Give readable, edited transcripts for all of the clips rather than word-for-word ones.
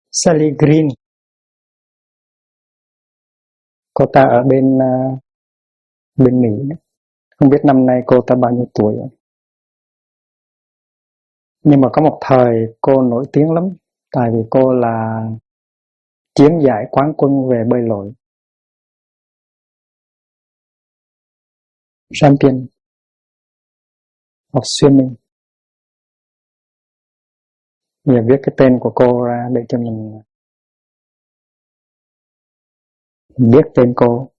Sally Green. Cô ta ở bên Mỹ. Không biết năm nay cô ta bao nhiêu tuổi. Nhưng mà có một thời cô nổi tiếng lắm. Tại vì cô là chiếm giải quán quân về bơi lội. Champion of swimming. Giờ viết cái tên của cô ra để cho mình biết tên cô.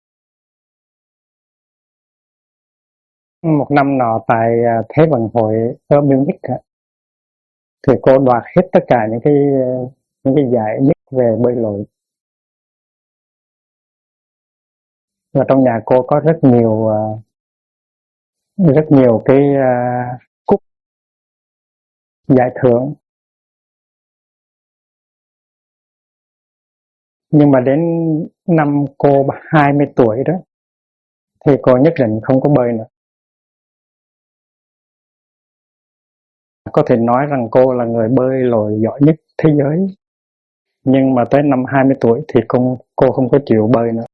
Một năm nọ tại Thế vận hội ở Munich thì cô đoạt hết tất cả những cái giải nhất về bơi lội. Và trong nhà cô có rất nhiều cái cúp giải thưởng. Nhưng mà đến năm cô 20 tuổi đó thì cô nhất định không có bơi nữa. Có thể nói rằng cô là người bơi lội giỏi nhất thế giới. Nhưng mà tới năm 20 tuổi thì cô không có chịu bơi nữa.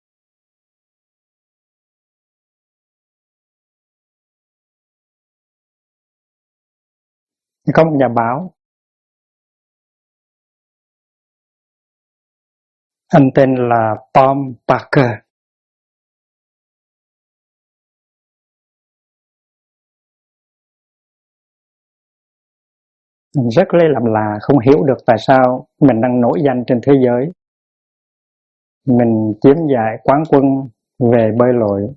Có một nhà báo, anh tên là Tom Parker. Rất lấy làm lạ, không hiểu được tại sao mình đang nổi danh trên thế giới. Mình chiếm giải quán quân về bơi lội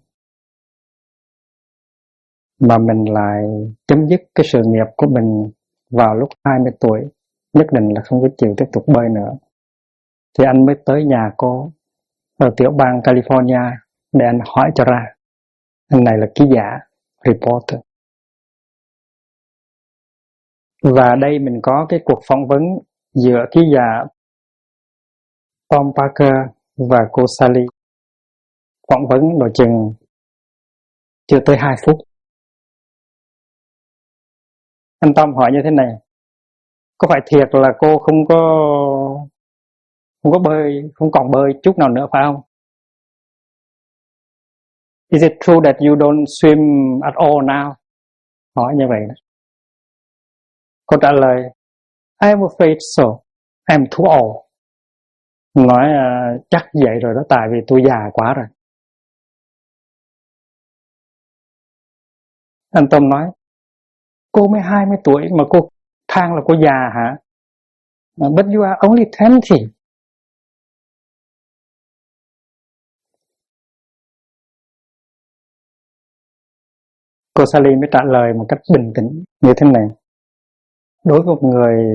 mà mình lại chấm dứt cái sự nghiệp của mình vào lúc 20 tuổi, nhất định là không có chịu tiếp tục bơi nữa. Thì anh mới tới nhà cô ở tiểu bang California để anh hỏi cho ra. Anh này là ký giả, reporter. Và đây mình có cái cuộc phỏng vấn giữa ký giả Tom Parker và cô Sally. Phỏng vấn độ chừng chưa tới 2 phút. Anh Tom hỏi như thế này: có phải thiệt là cô không có bơi, không còn bơi chút nào nữa phải không? Is it true that you don't swim at all now? Hỏi như vậy đó. Cô trả lời: I'm afraid so. I'm too old. Nói chắc vậy rồi đó, tại vì tôi già quá rồi. Anh Tom nói: cô mới 20 tuổi mà cô than là cô già hả? But you are only 20. Cô Sally mới trả lời một cách bình tĩnh như thế này: đối với một người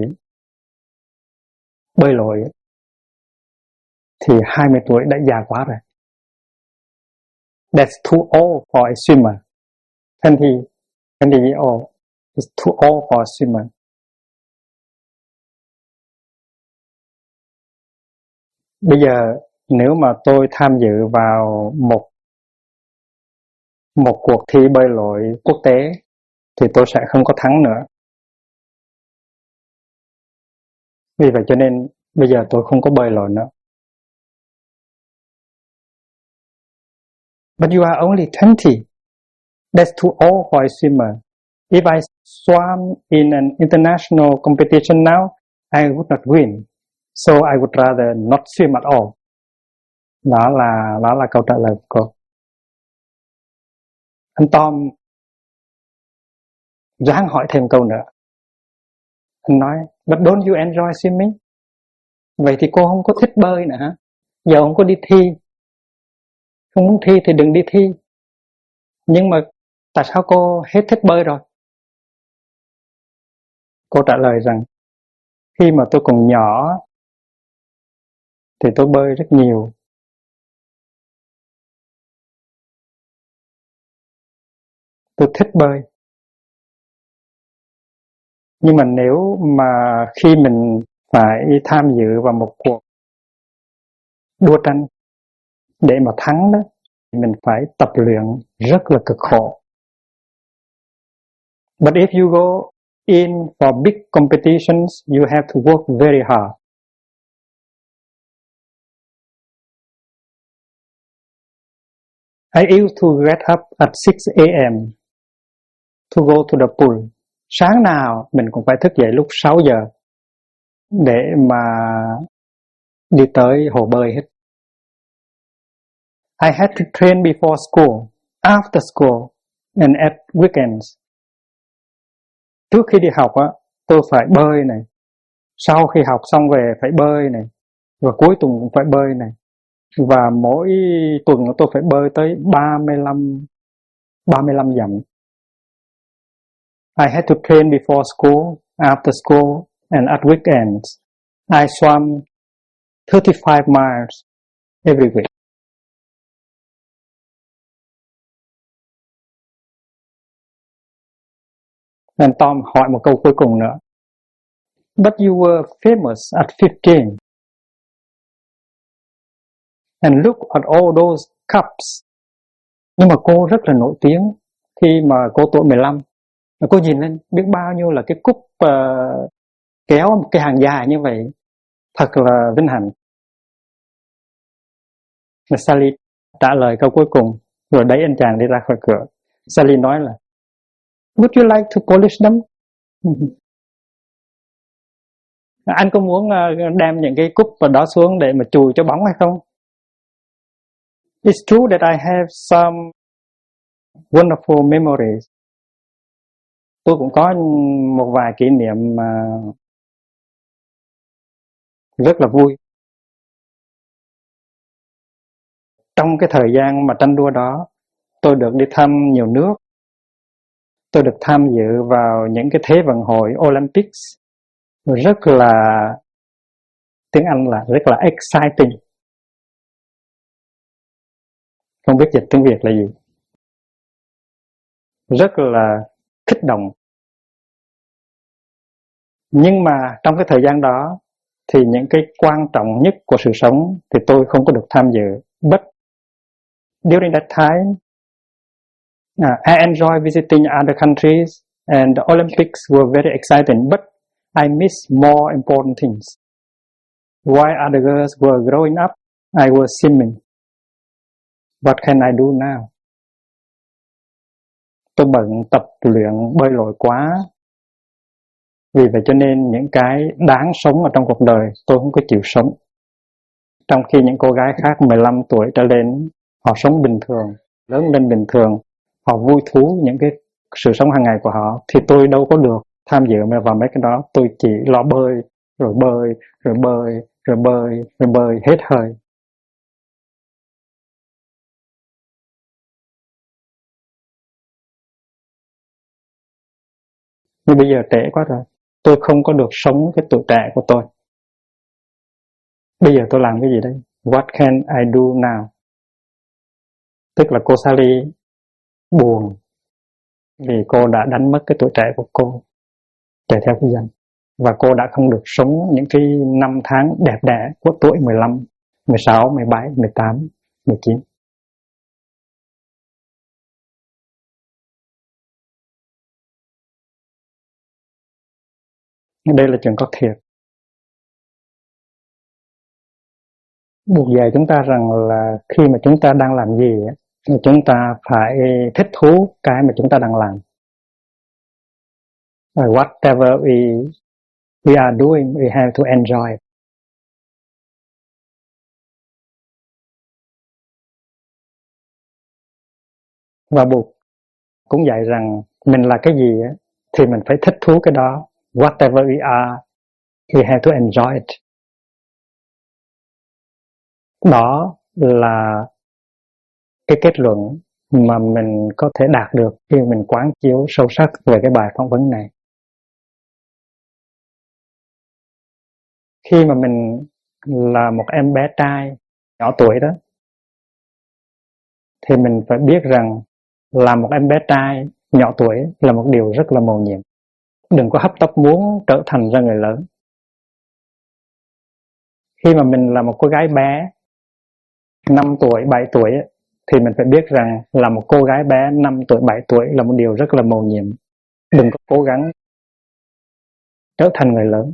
bơi lội thì 20 tuổi đã già quá rồi. That's too old for a swimmer. 20 years old is too old for a swimmer. Bây giờ nếu mà tôi tham dự vào một cuộc thi bơi lội quốc tế thì tôi sẽ không có thắng nữa. Vì vậy cho nên bây giờ tôi không có bơi lội nữa. But you are only 20. That's too old for a swimmer. If I swam in an international competition now, I would not win. So I would rather not swim at all. Đó là câu trả lời của cô. Anh Tom ráng hỏi thêm câu nữa. Anh nói: But don't you enjoy swimming? Vậy thì cô không có thích bơi nữa hả? Giờ không có đi thi. Không muốn thi thì đừng đi thi. Nhưng mà tại sao cô hết thích bơi rồi? Cô trả lời rằng khi mà tôi còn nhỏ thì tôi bơi rất nhiều. Tôi thích bơi. Nhưng mà nếu mà khi mình phải tham dự vào một cuộc đua tranh để mà thắng đó, thì mình phải tập luyện rất là cực khổ. But if you go in for big competitions, you have to work very hard. I used to get up at 6 a.m. to go to the pool. Sáng nào mình cũng phải thức dậy lúc 6 giờ để mà đi tới hồ bơi hết. I had to train before school, after school, and at weekends. Trước khi đi học á, tôi phải bơi này. Sau khi học xong về phải bơi này. Và cuối tuần cũng phải bơi này. Và mỗi tuần tôi phải bơi tới 35 dặm. I had to train before school, after school, and at weekends. I swam 35 miles every week. And Tom hỏi một câu cuối cùng nữa. But you were famous at 15. And look at all those cups. Nhưng mà cô rất là nổi tiếng khi mà cô tuổi 15. Và cô nhìn lên biết bao nhiêu là cái cúp kéo một cái hàng dài như vậy. Thật là vinh hạnh. Và Sally trả lời câu cuối cùng rồi đẩy anh chàng đi ra khỏi cửa. Sally nói là Would you like to polish them? Anh có muốn đem những cái cúp vào đó xuống để mà chùi cho bóng hay không? It's true that I have some wonderful memories. Tôi cũng có một vài kỷ niệm mà rất là vui. Trong cái thời gian mà tranh đua đó, tôi được đi thăm nhiều nước. Tôi được tham dự vào những cái thế vận hội Olympics. Rất là, tiếng Anh là rất là exciting. Không biết dịch tiếng Việt là gì. Rất là kích động. Nhưng mà trong cái thời gian đó thì những cái quan trọng nhất của sự sống thì tôi không có được tham dự. But during that time, I enjoy visiting other countries and the Olympics were very exciting, but I miss more important things. While other girls were growing up, I was swimming. What can I do now? Tôi bận tập luyện bơi lội quá. Vì vậy cho nên những cái đáng sống ở trong cuộc đời tôi không có chịu sống. Trong khi những cô gái khác 15 tuổi trở lên, họ sống bình thường, lớn lên bình thường, họ vui thú những cái sự sống hàng ngày của họ, thì tôi đâu có được tham dự vào mấy cái đó. Tôi chỉ lo bơi, rồi bơi, rồi bơi, rồi bơi, rồi bơi hết hơi. Nhưng bây giờ trễ quá rồi, tôi không có được sống cái tuổi trẻ của tôi. Bây giờ tôi làm cái gì đây? What can I do now? Tức là cô Sally buồn vì cô đã đánh mất cái tuổi trẻ của cô, chạy theo cái danh. Và cô đã không được sống những cái năm tháng đẹp đẽ của tuổi 15, 16, 17, 18, 19. Đây là chuyện có thiệt. Buộc dạy chúng ta rằng là khi mà chúng ta đang làm gì thì chúng ta phải thích thú cái mà chúng ta đang làm. Whatever we are doing, we have to enjoy it. Và buộc cũng dạy rằng mình là cái gì thì mình phải thích thú cái đó. Whatever we are, we have to enjoy it. Đó là cái kết luận mà mình có thể đạt được khi mình quán chiếu sâu sắc về cái bài phỏng vấn này. Khi mà mình là một em bé trai nhỏ tuổi đó, thì mình phải biết rằng là một em bé trai nhỏ tuổi là một điều rất là mầu nhiệm. Đừng có hấp tấp muốn trở thành ra người lớn. Khi mà mình là một cô gái bé 5 tuổi, 7 tuổi thì mình phải biết rằng là một cô gái bé 5 tuổi, 7 tuổi là một điều rất là mầu nhiệm. Đừng có cố gắng trở thành người lớn.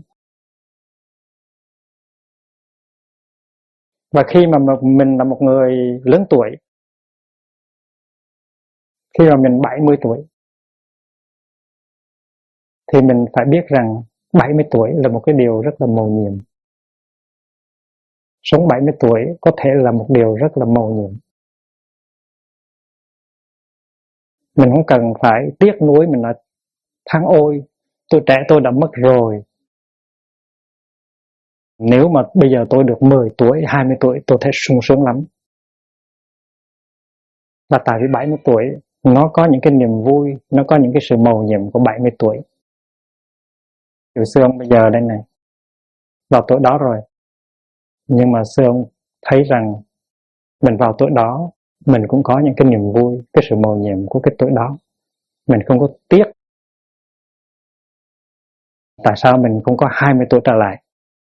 Và khi mà mình là một người lớn tuổi Khi mà mình 70 tuổi thì mình phải biết rằng 70 tuổi là một cái điều rất là mầu nhiệm. Sống 70 tuổi có thể là một điều rất là mầu nhiệm. Mình không cần phải tiếc nuối, mình nói tháng ôi, tôi trẻ tôi đã mất rồi. Nếu mà bây giờ tôi được 10 tuổi, 20 tuổi tôi thấy sung sướng lắm. Và tại vì 70 tuổi nó có những cái niềm vui, nó có những cái sự mầu nhiệm của 70 tuổi. Từ xưa ông bây giờ đây này, vào tuổi đó rồi. Nhưng mà xưa ông thấy rằng mình vào tuổi đó, mình cũng có những cái niềm vui, cái sự mầu nhiệm của cái tuổi đó. Mình không có tiếc. Tại sao mình không có 20 tuổi trở lại?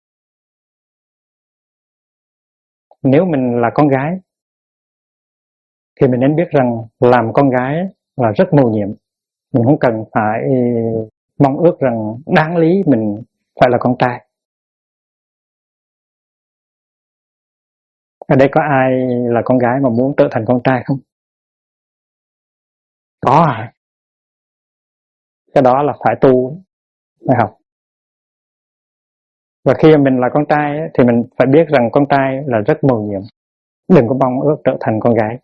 Nếu mình là con gái thì mình nên biết rằng làm con gái là rất mầu nhiệm. Mình không cần phải mong ước rằng đáng lý mình phải là con trai. Ở đây có ai là con gái mà muốn trở thành con trai không? Có à? Cái đó là phải tu, phải học. Và khi mình là con trai thì mình phải biết rằng con trai là rất mầu nhiệm. Đừng có mong ước trở thành con gái.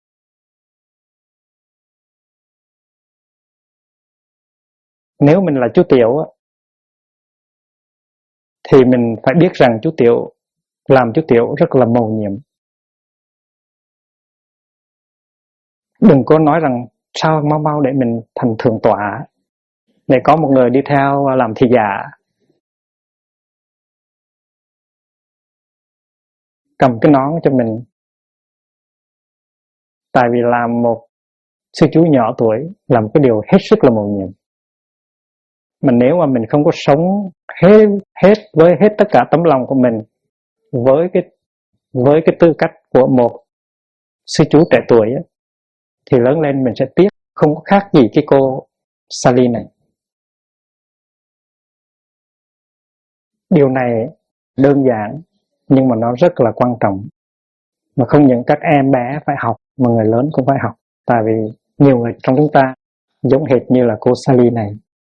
Nếu mình là chú Tiểu thì mình phải biết rằng chú Tiểu làm chú Tiểu rất là mầu nhiệm. Đừng có nói rằng sao mau mau để mình thành thượng tọa, để có một người đi theo làm thị giả, cầm cái nón cho mình. Tại vì làm một sư chú nhỏ tuổi là một cái điều hết sức là mầu nhiệm. Mà nếu mà mình không có sống hết với hết tất cả tấm lòng của mình với cái tư cách của một sư chú trẻ tuổi ấy, thì lớn lên mình sẽ tiếc, không có khác gì cái cô Sally này. Điều này đơn giản nhưng mà nó rất là quan trọng. Mà không những các em bé phải học mà người lớn cũng phải học. Tại vì nhiều người trong chúng ta giống hệt như là cô Sally này.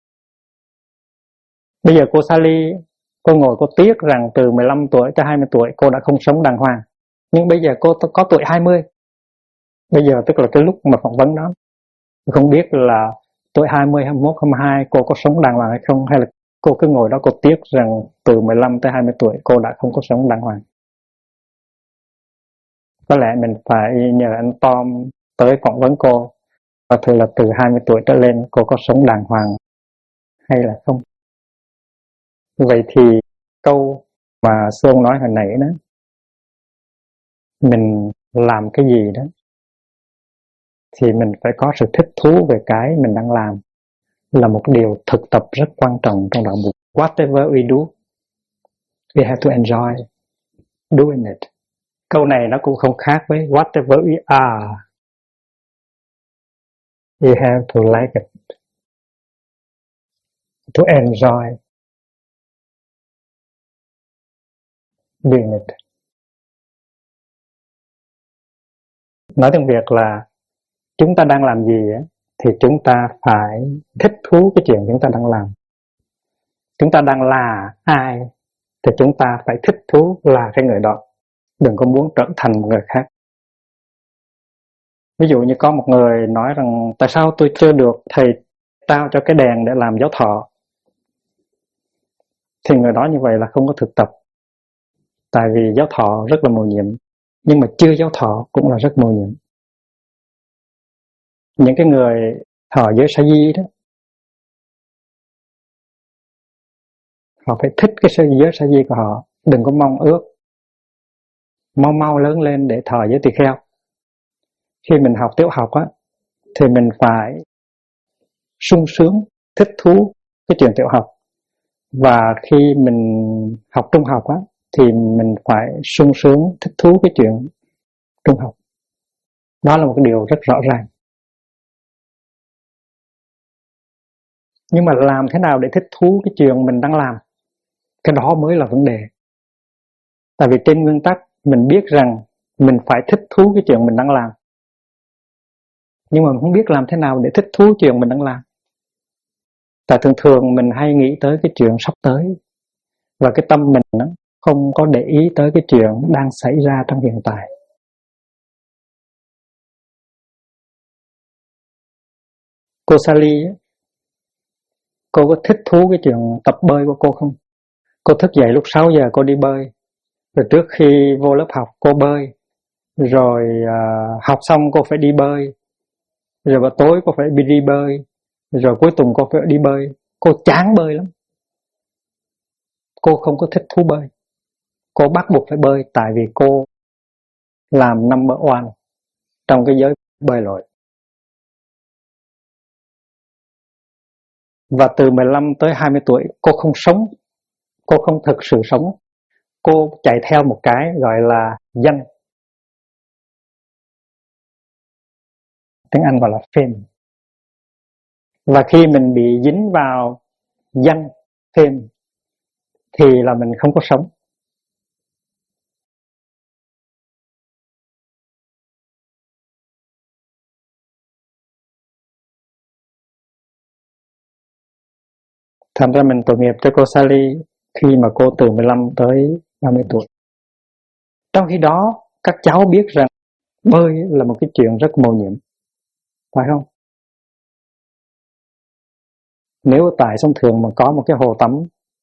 Bây giờ cô Sally, cô ngồi cô tiếc rằng từ 15 tuổi cho 20 tuổi cô đã không sống đàng hoàng. Nhưng bây giờ cô có tuổi 20. Bây giờ tức là cái lúc mà phỏng vấn đó. Không biết là tuổi 20, 21, 22 cô có sống đàng hoàng hay không. Hay là cô cứ ngồi đó cô tiếc rằng từ 15 tới 20 tuổi cô đã không có sống đàng hoàng. Có lẽ mình phải nhờ anh Tom tới phỏng vấn cô. Và thường là từ 20 tuổi trở lên cô có sống đàng hoàng hay là không. Vậy thì câu mà Xuân nói hồi nãy đó, mình làm cái gì đó thì mình phải có sự thích thú về cái mình đang làm, là một điều thực tập rất quan trọng trong đạo Phật. Whatever we do, we have to enjoy doing it. Câu này nó cũng không khác với whatever we are, we have to like it, to enjoy doing it. Nói tiếng Việt là chúng ta đang làm gì thì chúng ta phải thích thú cái chuyện chúng ta đang làm. Chúng ta đang là ai thì chúng ta phải thích thú là cái người đó. Đừng có muốn trở thành một người khác. Ví dụ như có một người nói rằng tại sao tôi chưa được thầy trao cho cái đèn để làm giáo thọ, thì người đó như vậy là không có thực tập. Tại vì giáo thọ rất là mầu nhiệm, nhưng mà chưa giáo thọ cũng là rất mầu nhiệm. Những cái người thọ giới sa di đó, họ phải thích cái giới sa di của họ. Đừng có mong ước mau lớn lên để thọ giới tỳ kheo. Khi mình học tiểu học á, thì mình phải sung sướng, thích thú cái chuyện tiểu học. Và khi mình học trung học á, thì mình phải sung sướng, thích thú cái chuyện trung học. Đó là một cái điều rất rõ ràng. Nhưng mà làm thế nào để thích thú cái chuyện mình đang làm, cái đó mới là vấn đề. Tại vì trên nguyên tắc mình biết rằng mình phải thích thú cái chuyện mình đang làm. nhưng mà mình không biết làm thế nào để thích thú chuyện mình đang làm. Tại thường thường mình hay nghĩ tới cái chuyện sắp tới, và cái tâm mình nó không có để ý tới cái chuyện đang xảy ra trong hiện tại. Cô Sally, cô có thích thú cái chuyện tập bơi của cô không? Cô thức dậy lúc 6 giờ cô đi bơi, rồi trước khi vô lớp học cô bơi, rồi học xong cô phải đi bơi, rồi vào tối cô phải đi bơi, rồi cuối tuần cô phải đi bơi. Cô chán bơi lắm. Cô không có thích thú bơi. Cô bắt buộc phải bơi tại vì cô làm number one trong cái giới bơi lội. Và từ 15 tới 20 tuổi cô không sống, cô không thực sự sống. Cô chạy theo một cái gọi là danh. Tiếng Anh gọi là fame. Và khi mình bị dính vào danh, fame, thì là mình không có sống. Thành ra mình tội nghiệp cho cô Sally khi mà cô từ 15 tới 30 tuổi. Trong khi đó, các cháu biết rằng bơi là một cái chuyện rất mầu nhiệm, phải không? Nếu tại sông Thường mà có một cái hồ tắm,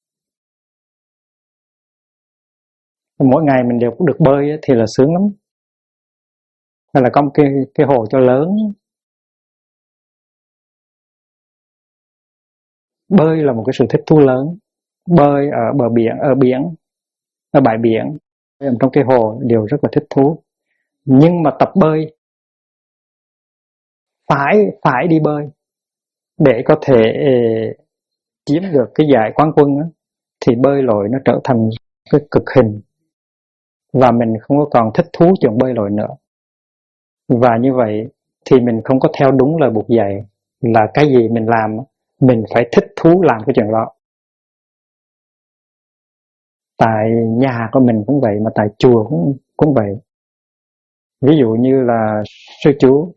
mỗi ngày mình đều được bơi thì là sướng lắm. Hay là có một cái hồ cho lớn. Bơi là một cái sự thích thú lớn. Bơi ở bờ biển, ở bãi biển, trong cái hồ đều rất là thích thú. Nhưng mà tập bơi phải đi bơi để có thể chiếm được cái giải quán quân á, thì bơi lội nó trở thành cái cực hình và mình không có còn thích thú chuyện bơi lội nữa. Và như vậy thì mình không có theo đúng lời buộc dạy là cái gì mình làm mình phải thích thú làm cái chuyện đó. Tại nhà của mình cũng vậy, mà tại chùa cũng vậy. Ví dụ như là sư chú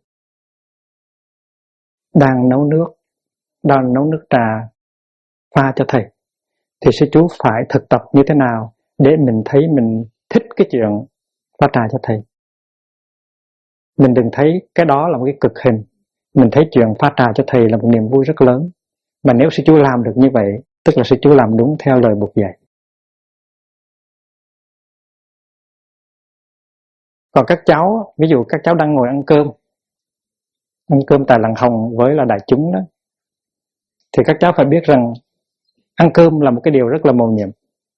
đang nấu nước trà pha cho thầy, thì sư chú phải thực tập như thế nào để mình thấy mình thích cái chuyện pha trà cho thầy. Mình đừng thấy cái đó là một cái cực hình. Mình thấy chuyện pha trà cho thầy là một niềm vui rất lớn. Mà nếu sư chú làm được như vậy, tức là sư chú làm đúng theo lời buộc dạy. Còn các cháu, ví dụ các cháu đang ngồi ăn cơm tại làng Hồng với là đại chúng đó, thì các cháu phải biết rằng ăn cơm là một cái điều rất là mầu nhiệm.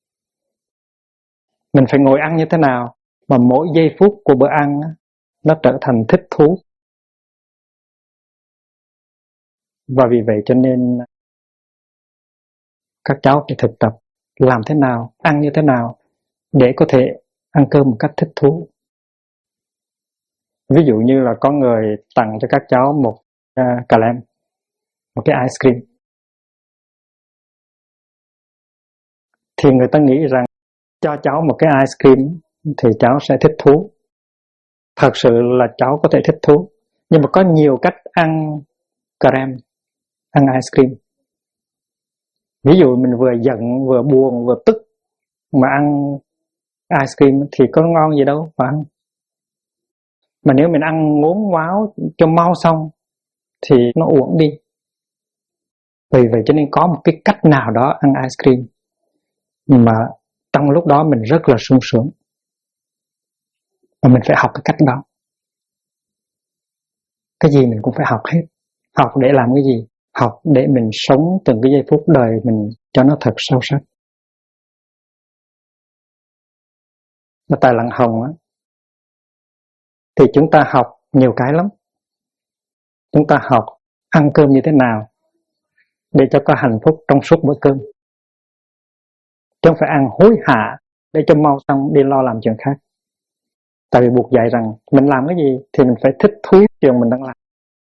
Mình phải ngồi ăn như thế nào mà mỗi giây phút của bữa ăn nó trở thành thích thú. Và vì vậy cho nên các cháu phải thực tập làm thế nào, ăn như thế nào để có thể ăn cơm một cách thích thú. Ví dụ như là có người tặng cho các cháu một cà lem, một cái ice cream, thì người ta nghĩ rằng cho cháu một cái ice cream thì cháu sẽ thích thú. Thật sự là cháu có thể thích thú, nhưng mà có nhiều cách ăn cà lem, ăn ice cream. Ví dụ mình vừa giận, vừa buồn, vừa tức mà ăn ice cream thì có ngon gì đâu phải không? Mà nếu mình ăn ngốn ngoáo cho mau xong thì nó uổng đi. Vì vậy cho nên có một cái cách nào đó ăn ice cream mà trong lúc đó mình rất là sung sướng, và mình phải học cái cách đó. Cái gì mình cũng phải học hết. Học để làm cái gì? Học để mình sống từng cái giây phút đời mình cho nó thật sâu sắc. Và tại làng Hồng á, thì chúng ta học nhiều cái lắm. Chúng ta học ăn cơm như thế nào để cho có hạnh phúc trong suốt bữa cơm, chứ không phải ăn hối hả để cho mau xong đi lo làm chuyện khác. Tại vì buộc dạy rằng mình làm cái gì thì mình phải thích thú chuyện mình đang làm.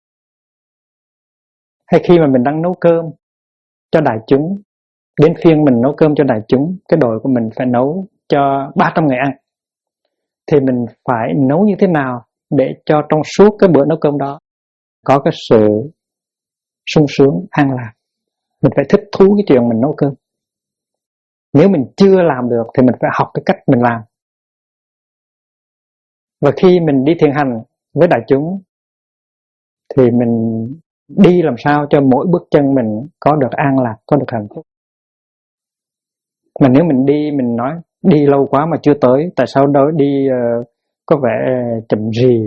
Hay khi mà mình đang nấu cơm cho đại chúng, đến phiên mình nấu cơm cho đại chúng, cái đội của mình phải nấu cho 300 người ăn, thì mình phải nấu như thế nào để cho trong suốt cái bữa nấu cơm đó có cái sự sung sướng, an lạc. Mình phải thích thú cái chuyện mình nấu cơm. Nếu mình chưa làm được thì mình phải học cái cách mình làm. Và khi mình đi thiền hành với đại chúng thì mình đi làm sao cho mỗi bước chân mình có được an lạc, có được hạnh phúc. Mà nếu mình đi, mình nói đi lâu quá mà chưa tới, tại sao đó đi có vẻ chậm rì,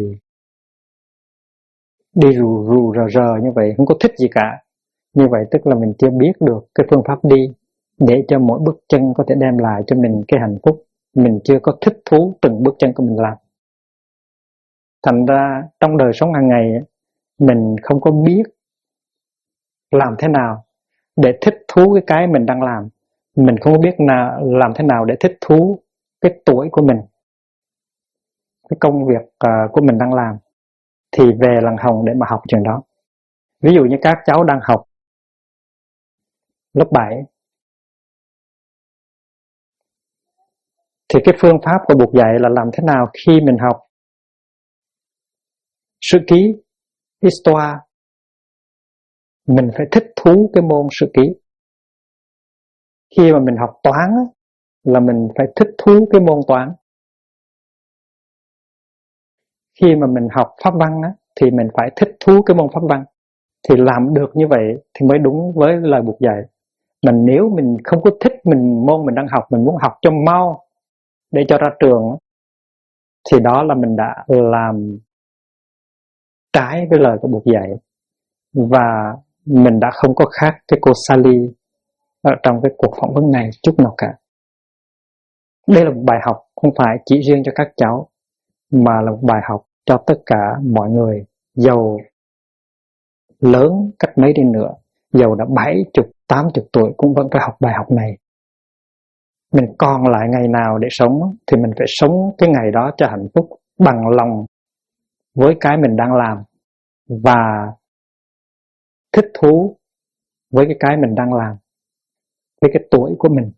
đi rù rù rờ rờ như vậy, không có thích gì cả. Như vậy tức là mình chưa biết được cái phương pháp đi để cho mỗi bước chân có thể đem lại cho mình cái hạnh phúc. Mình chưa có thích thú từng bước chân của mình làm. Thành ra trong đời sống hàng ngày mình không có biết làm thế nào để thích thú cái mình đang làm. Mình không có biết làm thế nào để thích thú cái tuổi của mình, cái công việc của mình đang làm. Thì về làng Hồng để mà học chuyện đó. Ví dụ như các cháu đang học lớp 7 thì cái phương pháp của Bụt dạy là làm thế nào khi mình học sử ký, Histoire, mình phải thích thú cái môn sử ký. Khi mà mình học toán là mình phải thích thú cái môn toán. Khi mà mình học pháp văn thì mình phải thích thú cái môn pháp văn. Thì làm được như vậy thì mới đúng với lời Bụt dạy. Mà nếu mình không có thích môn mình đang học, mình muốn học cho mau để cho ra trường, thì đó là mình đã làm trái với lời của Bụt dạy. Và mình đã không có khác cái cô Sally ở trong cái cuộc phỏng vấn này chút nào cả. Đây là một bài học không phải chỉ riêng cho các cháu, mà là một bài học cho tất cả mọi người, giàu lớn cách mấy đi nữa, giàu đã 70, 80 tuổi cũng vẫn phải học bài học này. Mình còn lại ngày nào để sống thì mình phải sống cái ngày đó cho hạnh phúc, bằng lòng với cái mình đang làm và thích thú với cái mình đang làm, với cái tuổi của mình,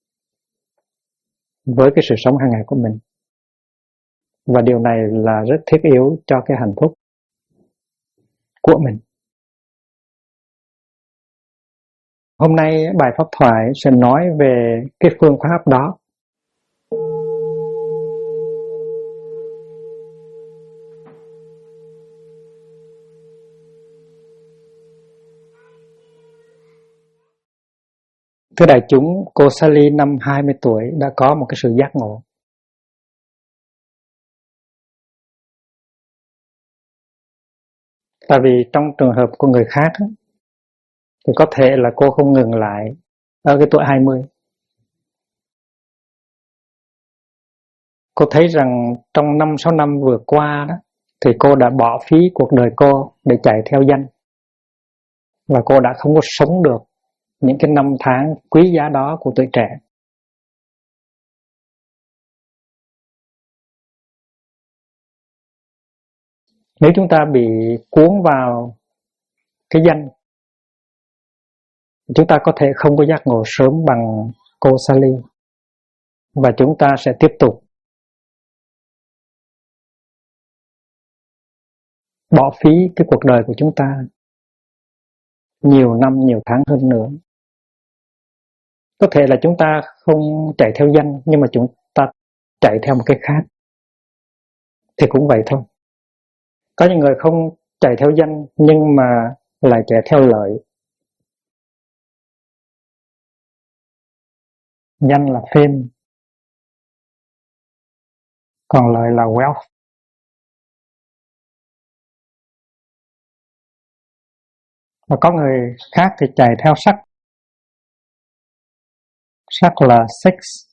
với cái sự sống hàng ngày của mình. Và điều này là rất thiết yếu cho cái hạnh phúc của mình. Hôm nay bài pháp thoại sẽ nói về cái phương pháp đó. Thưa đại chúng, cô Sally năm 20 tuổi đã có một cái sự giác ngộ. Tại vì trong trường hợp của người khác thì có thể là cô không ngừng lại ở cái tuổi 20. Cô thấy rằng trong 5-6 năm vừa qua đó thì cô đã bỏ phí cuộc đời cô để chạy theo danh. Và cô đã không có sống được những cái năm tháng quý giá đó của tuổi trẻ. Nếu chúng ta bị cuốn vào cái danh, chúng ta có thể không có giác ngộ sớm bằng cô Sally. Và chúng ta sẽ tiếp tục bỏ phí cái cuộc đời của chúng ta nhiều năm, nhiều tháng hơn nữa. Có thể là chúng ta không chạy theo danh, nhưng mà chúng ta chạy theo một cái khác thì cũng vậy thôi. Có những người không chạy theo danh nhưng mà lại chạy theo lợi. Danh là fame, còn lợi là wealth. Và có người khác thì chạy theo sắc. Sắc là sex.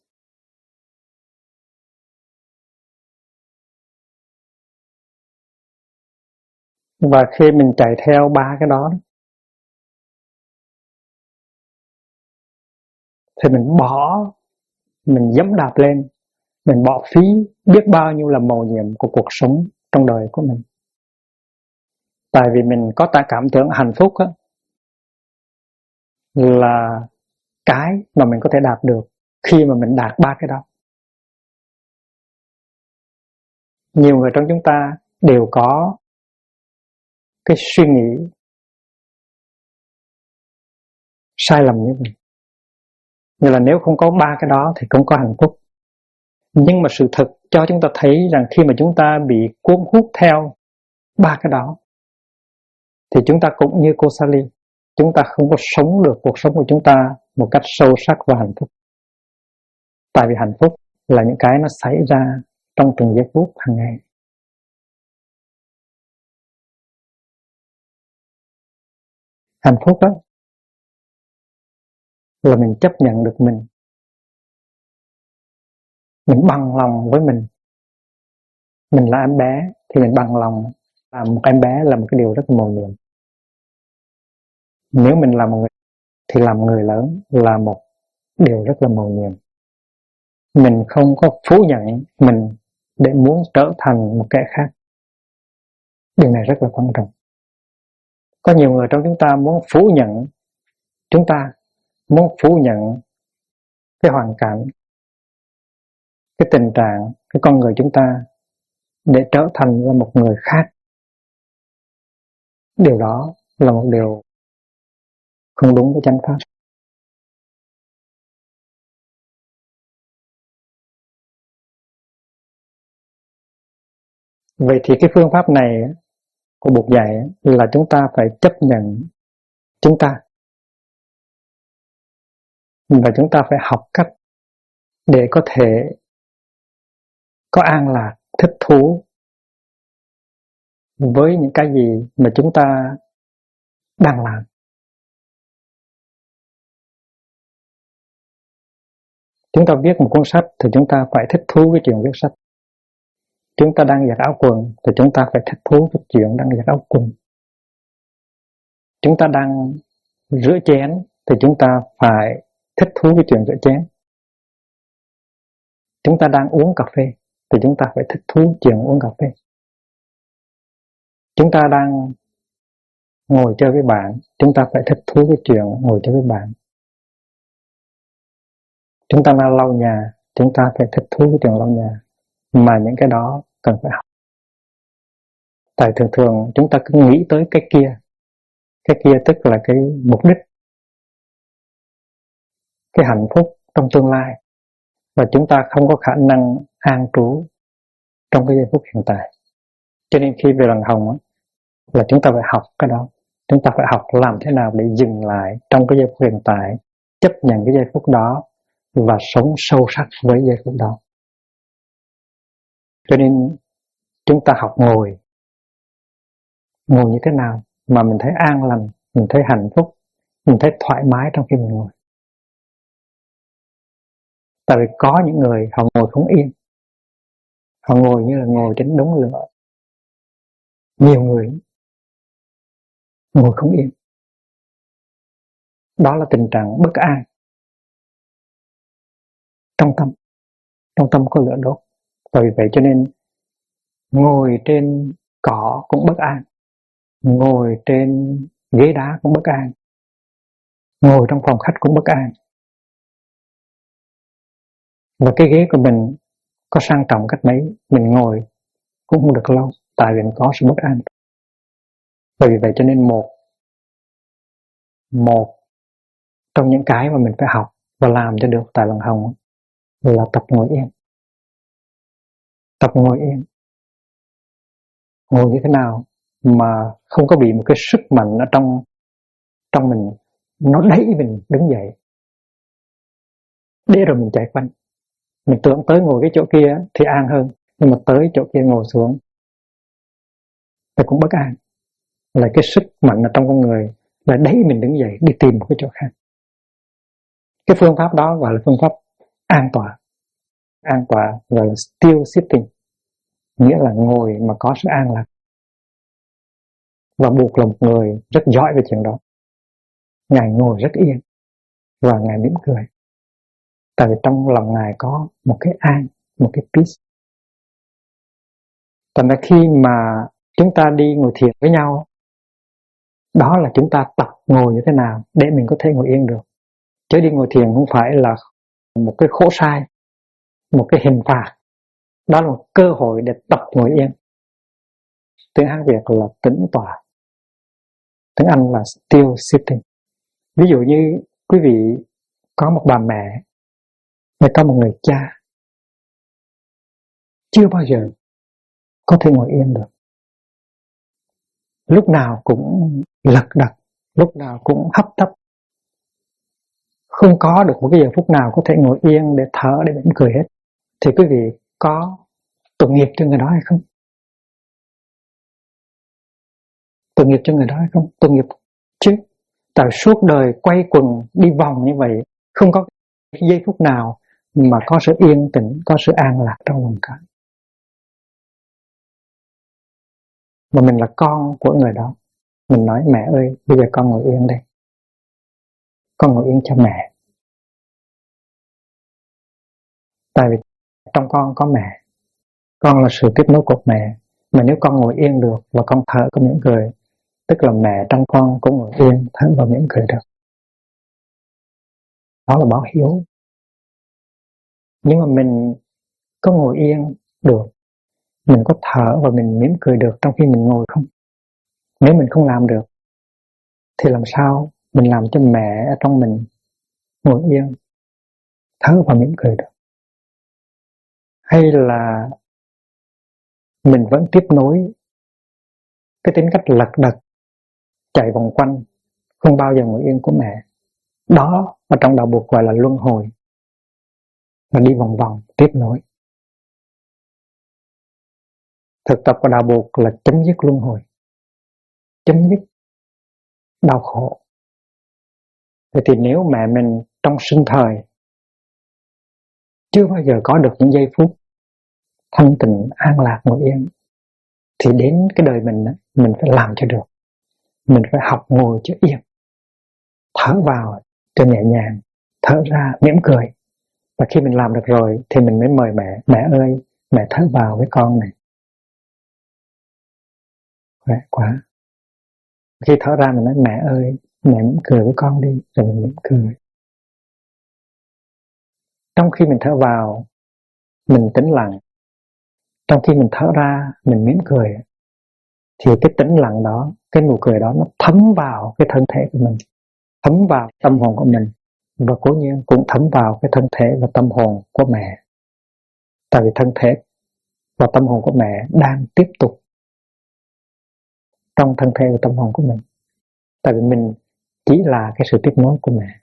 Và khi mình chạy theo ba cái đó thì mình dẫm đạp lên, mình bỏ phí biết bao nhiêu là mầu nhiệm của cuộc sống trong đời của mình. Tại vì mình có cảm tưởng hạnh phúc là cái mà mình có thể đạt được khi mà mình đạt ba cái đó. Nhiều người trong chúng ta đều có cái suy nghĩ sai lầm như vậy. Như là nếu không có ba cái đó thì không có hạnh phúc. Nhưng mà sự thật cho chúng ta thấy rằng khi mà chúng ta bị cuốn hút theo ba cái đó thì chúng ta cũng như cô Sally, chúng ta không có sống được cuộc sống của chúng ta một cách sâu sắc và hạnh phúc. Tại vì hạnh phúc là những cái nó xảy ra trong từng giây phút hàng ngày. Hạnh phúc đó là mình chấp nhận được mình bằng lòng với mình. Mình là em bé thì mình bằng lòng làm một em bé là một cái điều rất mầu nhiệm. Nếu mình là một người thì làm người lớn là một điều rất là mầu nhiệm. Mình không có phủ nhận mình để muốn trở thành một kẻ khác. Điều này rất là quan trọng. Có nhiều người trong chúng ta muốn phủ nhận, chúng ta muốn phủ nhận cái hoàn cảnh, cái tình trạng, cái con người chúng ta để trở thành ra một người khác. Điều đó là một điều không đúng với chánh pháp. Vậy thì cái phương pháp này của Bụt dạy là chúng ta phải chấp nhận chúng ta, và chúng ta phải học cách để có thể có an lạc, thích thú với những cái gì mà chúng ta đang làm. Chúng ta viết một cuốn sách thì chúng ta phải thích thú với chuyện viết sách. Chúng ta đang giặt áo quần thì chúng ta phải thích thú với chuyện đang giặt áo quần. Chúng ta đang rửa chén thì chúng ta phải thích thú với chuyện rửa chén. Chúng ta đang uống cà phê thì chúng ta phải thích thú chuyện uống cà phê. Chúng ta đang ngồi chơi với bạn, chúng ta phải thích thú với chuyện ngồi chơi với bạn. Chúng ta đang lau nhà, chúng ta phải thích thú với chuyện lau nhà. Mà những cái đó cần phải học. Tại thường thường chúng ta cứ nghĩ tới cái kia. Cái kia tức là cái mục đích, cái hạnh phúc trong tương lai. Và chúng ta không có khả năng an trú trong cái giây phút hiện tại. Cho nên khi về lần hồng là chúng ta phải học cái đó. Chúng ta phải học làm thế nào để dừng lại trong cái giây phút hiện tại, chấp nhận cái giây phút đó và sống sâu sắc với giây phút đó. Cho nên chúng ta học ngồi như thế nào mà mình thấy an lành, mình thấy hạnh phúc, mình thấy thoải mái trong khi mình ngồi. Tại vì có những người họ ngồi không yên, họ ngồi như là ngồi trên đống lửa. Nhiều người ngồi không yên. Đó là tình trạng bất an. Trong tâm có lửa đốt. Và vì vậy cho nên ngồi trên cỏ cũng bất an, ngồi trên ghế đá cũng bất an, ngồi trong phòng khách cũng bất an. Và cái ghế của mình có sang trọng cách mấy, mình ngồi cũng không được lâu, tại vì có sự bất an. Và vì vậy cho nên một trong những cái mà mình phải học và làm cho được tại lần hồng là tập ngồi yên. Tập ngồi yên. Ngồi như thế nào mà không có bị một cái sức mạnh ở trong mình nó đẩy mình đứng dậy để rồi mình chạy quanh. Mình tưởng tới ngồi cái chỗ kia thì an hơn, nhưng mà tới chỗ kia ngồi xuống thì cũng bất an. Là cái sức mạnh ở trong con người là đẩy mình đứng dậy đi tìm một cái chỗ khác. Cái phương pháp đó gọi là phương pháp an tọa. An tọa gọi là still sitting, nghĩa là ngồi mà có sự an lạc. Và Bụt là một người rất giỏi về chuyện đó. Ngài ngồi rất yên và Ngài mỉm cười. Tại vì trong lòng Ngài có một cái an, một cái peace. Thành ra khi mà chúng ta đi ngồi thiền với nhau, đó là chúng ta tập ngồi như thế nào để mình có thể ngồi yên được. Chứ đi ngồi thiền không phải là một cái khổ sai, một cái hình phạt. Đó là một cơ hội để tập ngồi yên. Tiếng Hán Việt là tĩnh tọa. tiếng Anh là still sitting. Ví dụ như quý vị có một bà mẹ hay có một người cha chưa bao giờ có thể ngồi yên được, lúc nào cũng lật đật, lúc nào cũng hấp tấp, không có được một cái giờ phút nào có thể ngồi yên để thở, để mỉm cười hết, thì quý vị có tội nghiệp cho người đó hay không? Tội nghiệp cho người đó hay không? Tội nghiệp chứ. Tại suốt đời quay quần đi vòng như vậy, không có giây phút nào mà có sự yên tĩnh, có sự an lạc trong lòng cả. Mà mình là con của người đó, mình nói mẹ ơi, bây giờ con ngồi yên đây, con ngồi yên cho mẹ. Tại vì trong con có mẹ, con là sự tiếp nối của mẹ. Mà nếu con ngồi yên được và con thở, con mỉm cười, tức là mẹ trong con cũng ngồi yên, thở và mỉm cười được. Đó là báo hiếu. Nhưng mà mình có ngồi yên được, mình có thở và mình mỉm cười được trong khi mình ngồi không? Nếu mình không làm được thì làm sao mình làm cho mẹ ở trong mình ngồi yên, thở và mỉm cười được? Hay là mình vẫn tiếp nối cái tính cách lật đật, chạy vòng quanh, không bao giờ ngồi yên của mẹ? Đó ở trong đạo Phật gọi là luân hồi, là đi vòng vòng tiếp nối. Thực tập của đạo Phật là chấm dứt luân hồi, chấm dứt đau khổ. Vậy thì nếu mẹ mình trong sinh thời chưa bao giờ có được những giây phút thanh tịnh, an lạc, ngồi yên, thì đến cái đời mình phải làm cho được. Mình phải học ngồi cho yên, thở vào cho nhẹ nhàng, thở ra mỉm cười. Và khi mình làm được rồi thì mình mới mời mẹ ơi, mẹ thở vào với con này. Khỏe quá. Khi thở ra mình nói mẹ ơi, mẹ mỉm cười với con đi, rồi mình mỉm cười. Trong khi mình thở vào, mình tĩnh lặng. Trong khi mình thở ra, mình mỉm cười. Thì cái tĩnh lặng đó, cái nụ cười đó nó thấm vào cái thân thể của mình, thấm vào tâm hồn của mình. Và cố nhiên cũng thấm vào cái thân thể và tâm hồn của mẹ. Tại vì thân thể và tâm hồn của mẹ đang tiếp tục trong thân thể và tâm hồn của mình. Tại vì mình chỉ là cái sự tiếp nối của mẹ.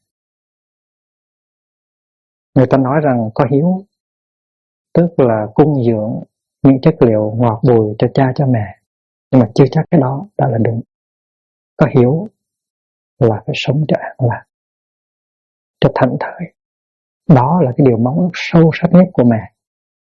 Người ta nói rằng có hiếu, tức là cung dưỡng những chất liệu ngọt bùi cho cha cho mẹ. Nhưng mà chưa chắc cái đó đã là đúng. Có hiếu là phải sống cho an lạc, cho thảnh thơi. Đó là cái điều mong ước sâu sắc nhất của mẹ.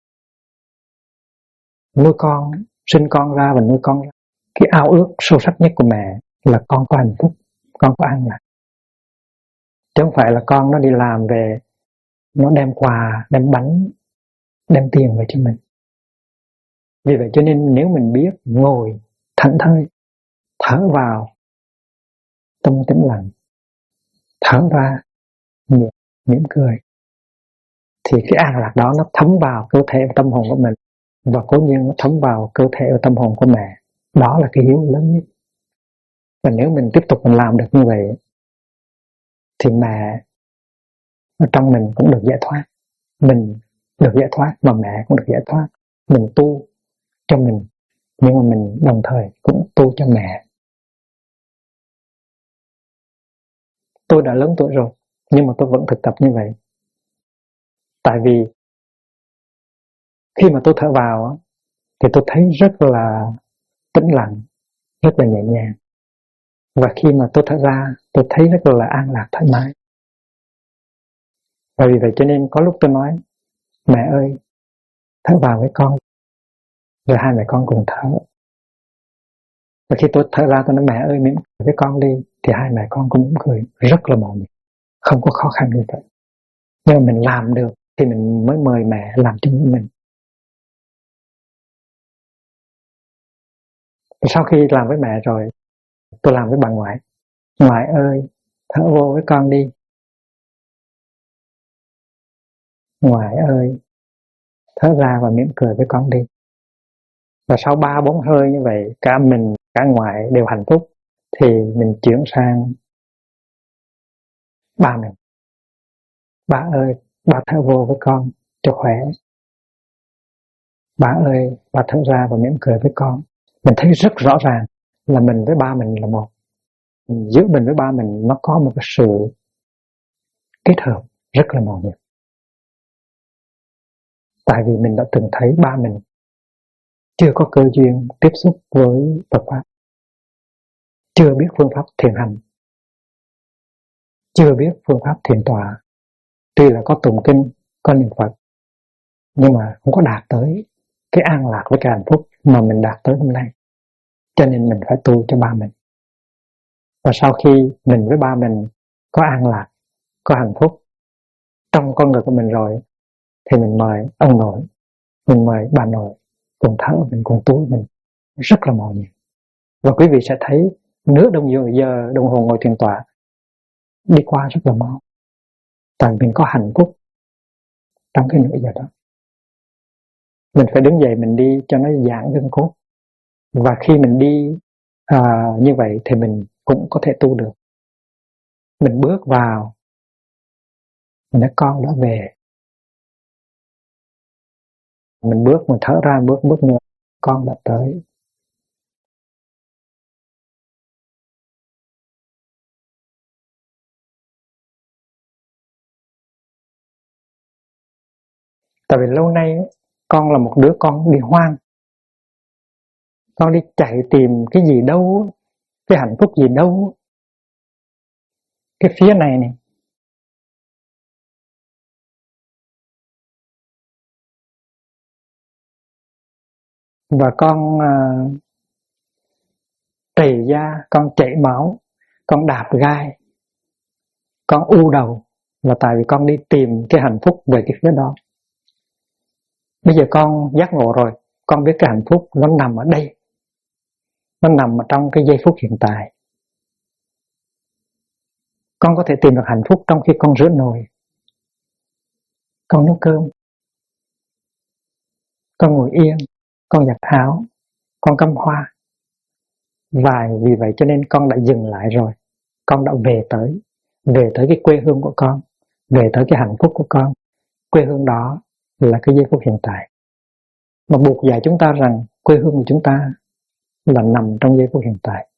Nuôi con, sinh con ra và nuôi con ra, cái ao ước sâu sắc nhất của mẹ là con có hạnh phúc, con có an lạc. Chứ không phải là con nó đi làm về, nó đem quà, đem bánh, đem tiền về cho mình. Vì vậy cho nên nếu mình biết ngồi thảnh thơi, thở vào tâm tĩnh lặng, thở ra mỉm cười, thì cái an lạc đó nó thấm vào cơ thể và tâm hồn của mình. Và cố nhiên nó thấm vào cơ thể và tâm hồn của mẹ. Đó là cái hiếu lớn nhất. Và nếu mình tiếp tục mình làm được như vậy, thì mẹ ở trong mình cũng được giải thoát, mình được giải thoát và mẹ cũng được giải thoát. Mình tu cho mình, nhưng mà mình đồng thời cũng tu cho mẹ. Tôi đã lớn tuổi rồi, nhưng mà tôi vẫn thực tập như vậy. Tại vì khi mà tôi thở vào thì tôi thấy rất là tĩnh lặng, rất là nhẹ nhàng. Và khi mà tôi thở ra, tôi thấy rất là an lạc, thoải mái. Và vì vậy cho nên có lúc tôi nói, mẹ ơi, thở vào với con. Rồi hai mẹ con cùng thở. Và khi tôi thở ra tôi nói mẹ ơi mỉm cười với con đi, thì hai mẹ con cũng mỉm cười rất là mòn miệng, không có khó khăn như vậy. Nhưng mà mình làm được thì mình mới mời mẹ làm cho mình. Sau khi làm với mẹ rồi, tôi làm với bà ngoại. Ngoại ơi, thở vô với con đi. Ngoại ơi, thở ra và mỉm cười với con đi. Và sau 3-4 hơi như vậy, cả mình, cả ngoại đều hạnh phúc. thì mình chuyển sang ba mình. Ba ơi, ba thở vô với con cho khỏe. Ba ơi, ba thở ra và mỉm cười với con. Mình thấy rất rõ ràng là mình với ba mình là một. Giữa mình với ba mình nó có một cái sự kết hợp rất là màu nhiệm. Tại vì mình đã từng thấy ba mình chưa có cơ duyên tiếp xúc với Phật Pháp, chưa biết phương pháp thiền hành, chưa biết phương pháp thiền tọa. Tuy là có tụng kinh, có niệm Phật, nhưng mà không có đạt tới cái an lạc với cái hạnh phúc mà mình đạt tới hôm nay. Cho nên mình phải tu cho ba mình. Và sau khi mình với ba mình có an lạc, có hạnh phúc trong con người của mình rồi, thì mình mời ông nội, mình mời bà nội cùng thở, mình cùng tu mình rất là màu nhiệm. Và quý vị sẽ thấy nửa giờ đồng hồ ngồi thiền tọa đi qua rất là mau. Tại mình có hạnh phúc trong cái nửa giờ đó. Mình phải đứng dậy mình đi cho nó giãn gân cốt. Và khi mình đi như vậy thì mình cũng có thể tu được. Mình bước vào, mình nói con đã về. Mình bước, mình thở ra, bước nữa, con đã tới. Tại vì lâu nay con là một đứa con đi hoang. Con đi chạy tìm cái gì đâu, cái hạnh phúc gì đâu. Cái phía này này. Và con trầy da, con chảy máu, con đạp gai, con u đầu là tại vì con đi tìm cái hạnh phúc về cái phía đó. Bây giờ con giác ngộ rồi, con biết cái hạnh phúc nó nằm ở đây. Nó nằm ở trong cái giây phút hiện tại. Con có thể tìm được hạnh phúc trong khi con rửa nồi, con nấu cơm, con ngồi yên, con giặt áo, con cắm hoa. Và vì vậy cho nên con đã dừng lại rồi. Con đã về tới cái quê hương của con, về tới cái hạnh phúc của con. Quê hương đó là cái giây phút hiện tại. Mà buộc dạy chúng ta rằng quê hương của chúng ta là nằm trong giây phút hiện tại.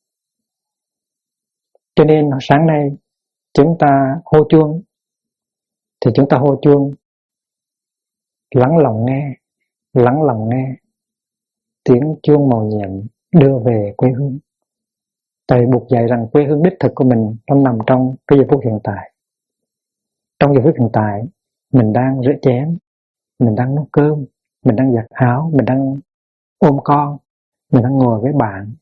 Cho nên sáng nay chúng ta hô chuông, thì chúng ta hô chuông lắng lòng nghe tiếng chuông màu nhiệm đưa về quê hương. Tại buộc dạy rằng quê hương đích thực của mình nó nằm trong cái giây phút hiện tại. Trong giây phút hiện tại, mình đang rửa chén, mình đang nấu cơm, mình đang giặt áo, mình đang ôm con, mình đang ngồi với bạn.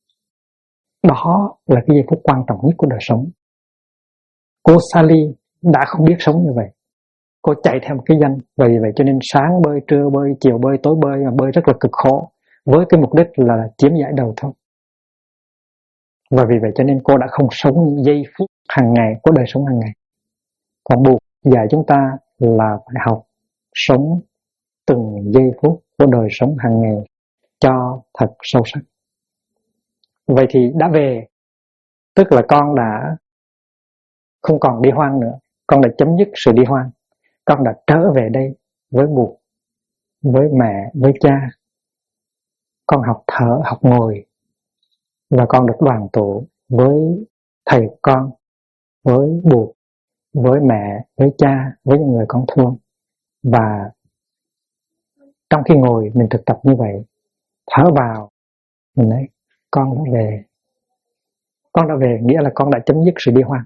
Đó là cái giây phút quan trọng nhất của đời sống. Cô Sally đã không biết sống như vậy. Cô chạy theo một cái danh. Vì vậy cho nên sáng bơi, trưa bơi, chiều bơi, tối bơi, mà bơi rất là cực khổ, với cái mục đích là chiếm giải đầu thôi. Và vì vậy cho nên cô đã không sống những giây phút hàng ngày của đời sống hàng ngày. Còn buộc dạy chúng ta là phải học sống từng giây phút của đời sống hàng ngày cho thật sâu sắc. Vậy thì đã về, tức là con đã không còn đi hoang nữa. Con đã chấm dứt sự đi hoang. Con đã trở về đây với buộc, với mẹ, với cha. Con học thở, học ngồi. Và con được đoàn tụ với thầy của con, với buộc, với mẹ, với cha, với những người con thương. Và trong khi ngồi mình thực tập như vậy, thở vào, mình nói con đã về. Con đã về nghĩa là con đã chấm dứt sự đi hoang.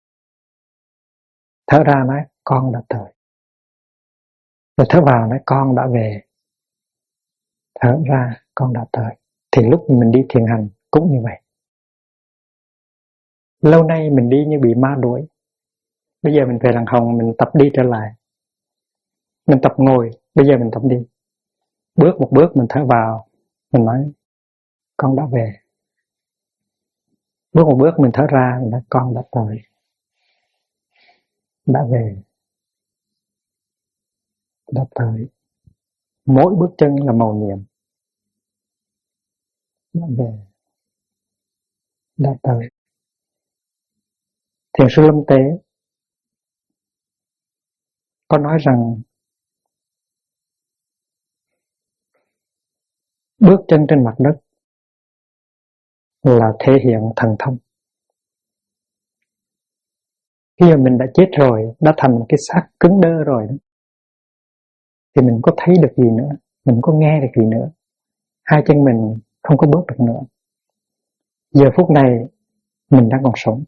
Thở ra nói con đã tới. Rồi thở vào nói con đã về. Thở ra con đã tới. Thì lúc mình đi thiền hành cũng như vậy. Lâu nay mình đi như bị ma đuổi. Bây giờ mình về Làng Hồng, mình tập đi trở lại. Mình tập ngồi, bây giờ mình tập đi. Bước một bước mình thở vào, mình nói con đã về. Bước một bước mình thở ra, mình nói con đã tới. Đã về. Đã tới. Mỗi bước chân là màu nhiệm. Đã về. đã tới. Thiền sư Lâm Tế có nói rằng bước chân trên mặt đất là thể hiện thần thông. Khi mà mình đã chết rồi, đã thành một cái xác cứng đơ rồi đó, thì mình có thấy được gì nữa, mình có nghe được gì nữa, hai chân mình không có bước được nữa. Giờ phút này mình đang còn sống,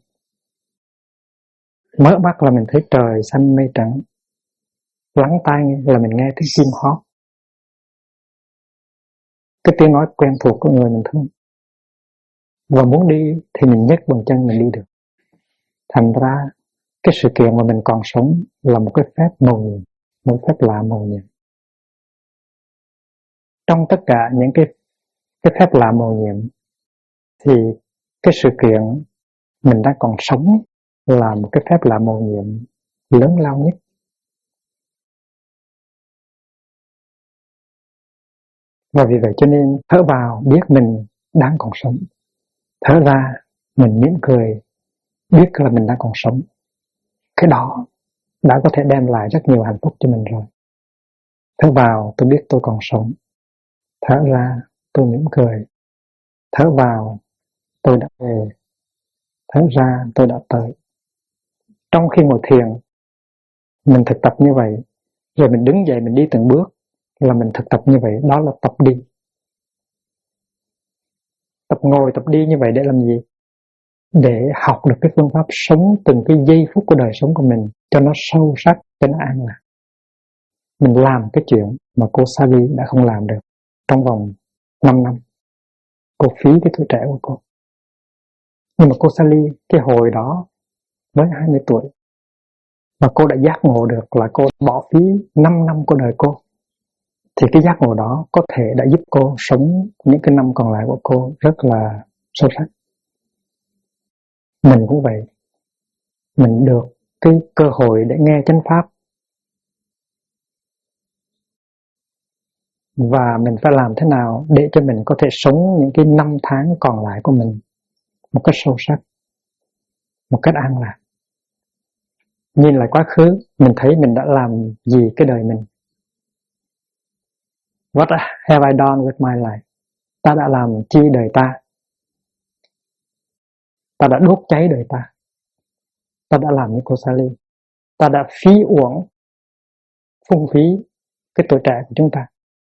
mở mắt là mình thấy trời xanh mây trắng, lắng tai là mình nghe tiếng chim hót, cái tiếng nói quen thuộc của người mình thương. Và muốn đi thì mình nhấc bằng chân mình đi được. Thành ra cái sự kiện mà mình còn sống là một cái phép mầu nhiệm, một phép lạ mầu nhiệm. Trong tất cả những cái phép lạ mầu nhiệm thì cái sự kiện mình đang còn sống là một cái phép lạ mầu nhiệm lớn lao nhất. Và vì vậy cho nên thở vào biết mình đang còn sống, thở ra mình mỉm cười biết là mình đang còn sống. Cái đó đã có thể đem lại rất nhiều hạnh phúc cho mình rồi. Thở vào tôi biết tôi còn sống, thở ra tôi mỉm cười, thở vào tôi đã về, thở ra tôi đã tới. Trong khi ngồi thiền mình thực tập như vậy, rồi mình đứng dậy mình đi từng bước là mình thực tập như vậy, đó là tập đi. Tập ngồi tập đi như vậy để làm gì? Để học được cái phương pháp sống từng cái giây phút của đời sống của mình cho nó sâu sắc, cho nó an lạc. Mình làm cái chuyện mà cô Sally đã không làm được trong vòng 5 năm. Cô phí cái tuổi trẻ của cô. Nhưng mà cô Sally cái hồi đó mới 20 tuổi và cô đã giác ngộ được là cô bỏ phí 5 năm của đời cô. Thì cái giác ngộ đó có thể đã giúp cô sống những cái năm còn lại của cô rất là sâu sắc. Mình cũng vậy. Mình được cái cơ hội để nghe chánh pháp và mình phải làm thế nào để cho mình có thể sống những cái năm tháng còn lại của mình một cách sâu sắc, một cách an lạc. Nhìn lại quá khứ, mình thấy mình đã làm gì cái đời mình. What have I done with my life? Ta đã làm chi đời ta? Ta đã đốt cháy đời ta. Ta đã làm như cô Sally. Ta đã phí uổng, phung phí cái tuổi trẻ của chúng ta.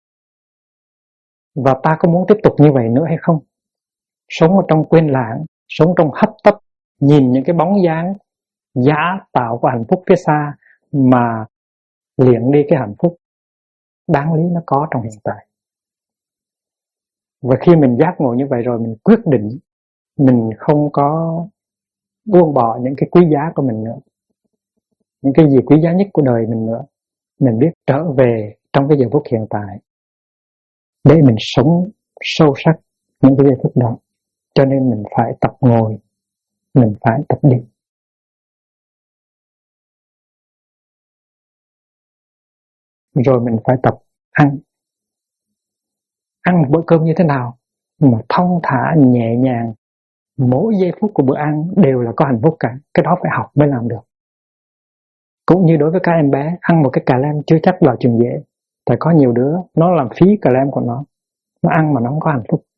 Và ta có muốn tiếp tục như vậy nữa hay không? Sống ở trong quên lãng, sống trong hấp tấp, nhìn những cái bóng dáng giả tạo của hạnh phúc phía xa mà liệng đi cái hạnh phúc đáng lý nó có trong hiện tại. Và khi mình giác ngộ như vậy rồi, mình quyết định mình không có buông bỏ những cái quý giá của mình nữa, những cái gì quý giá nhất của đời mình nữa. Mình biết trở về trong cái giờ phút hiện tại để mình sống sâu sắc những cái giây phút đó. Cho nên mình phải tập ngồi, mình phải tập đi. Rồi mình phải tập ăn. Ăn một bữa cơm như thế nào mà thong thả, nhẹ nhàng, mỗi giây phút của bữa ăn đều là có hạnh phúc cả. Cái đó phải học mới làm được. Cũng như đối với các em bé, ăn một cái cà lem chưa chắc là chuyện dễ. Tại có nhiều đứa nó làm phí cà lem của nó ăn mà nó không có hạnh phúc.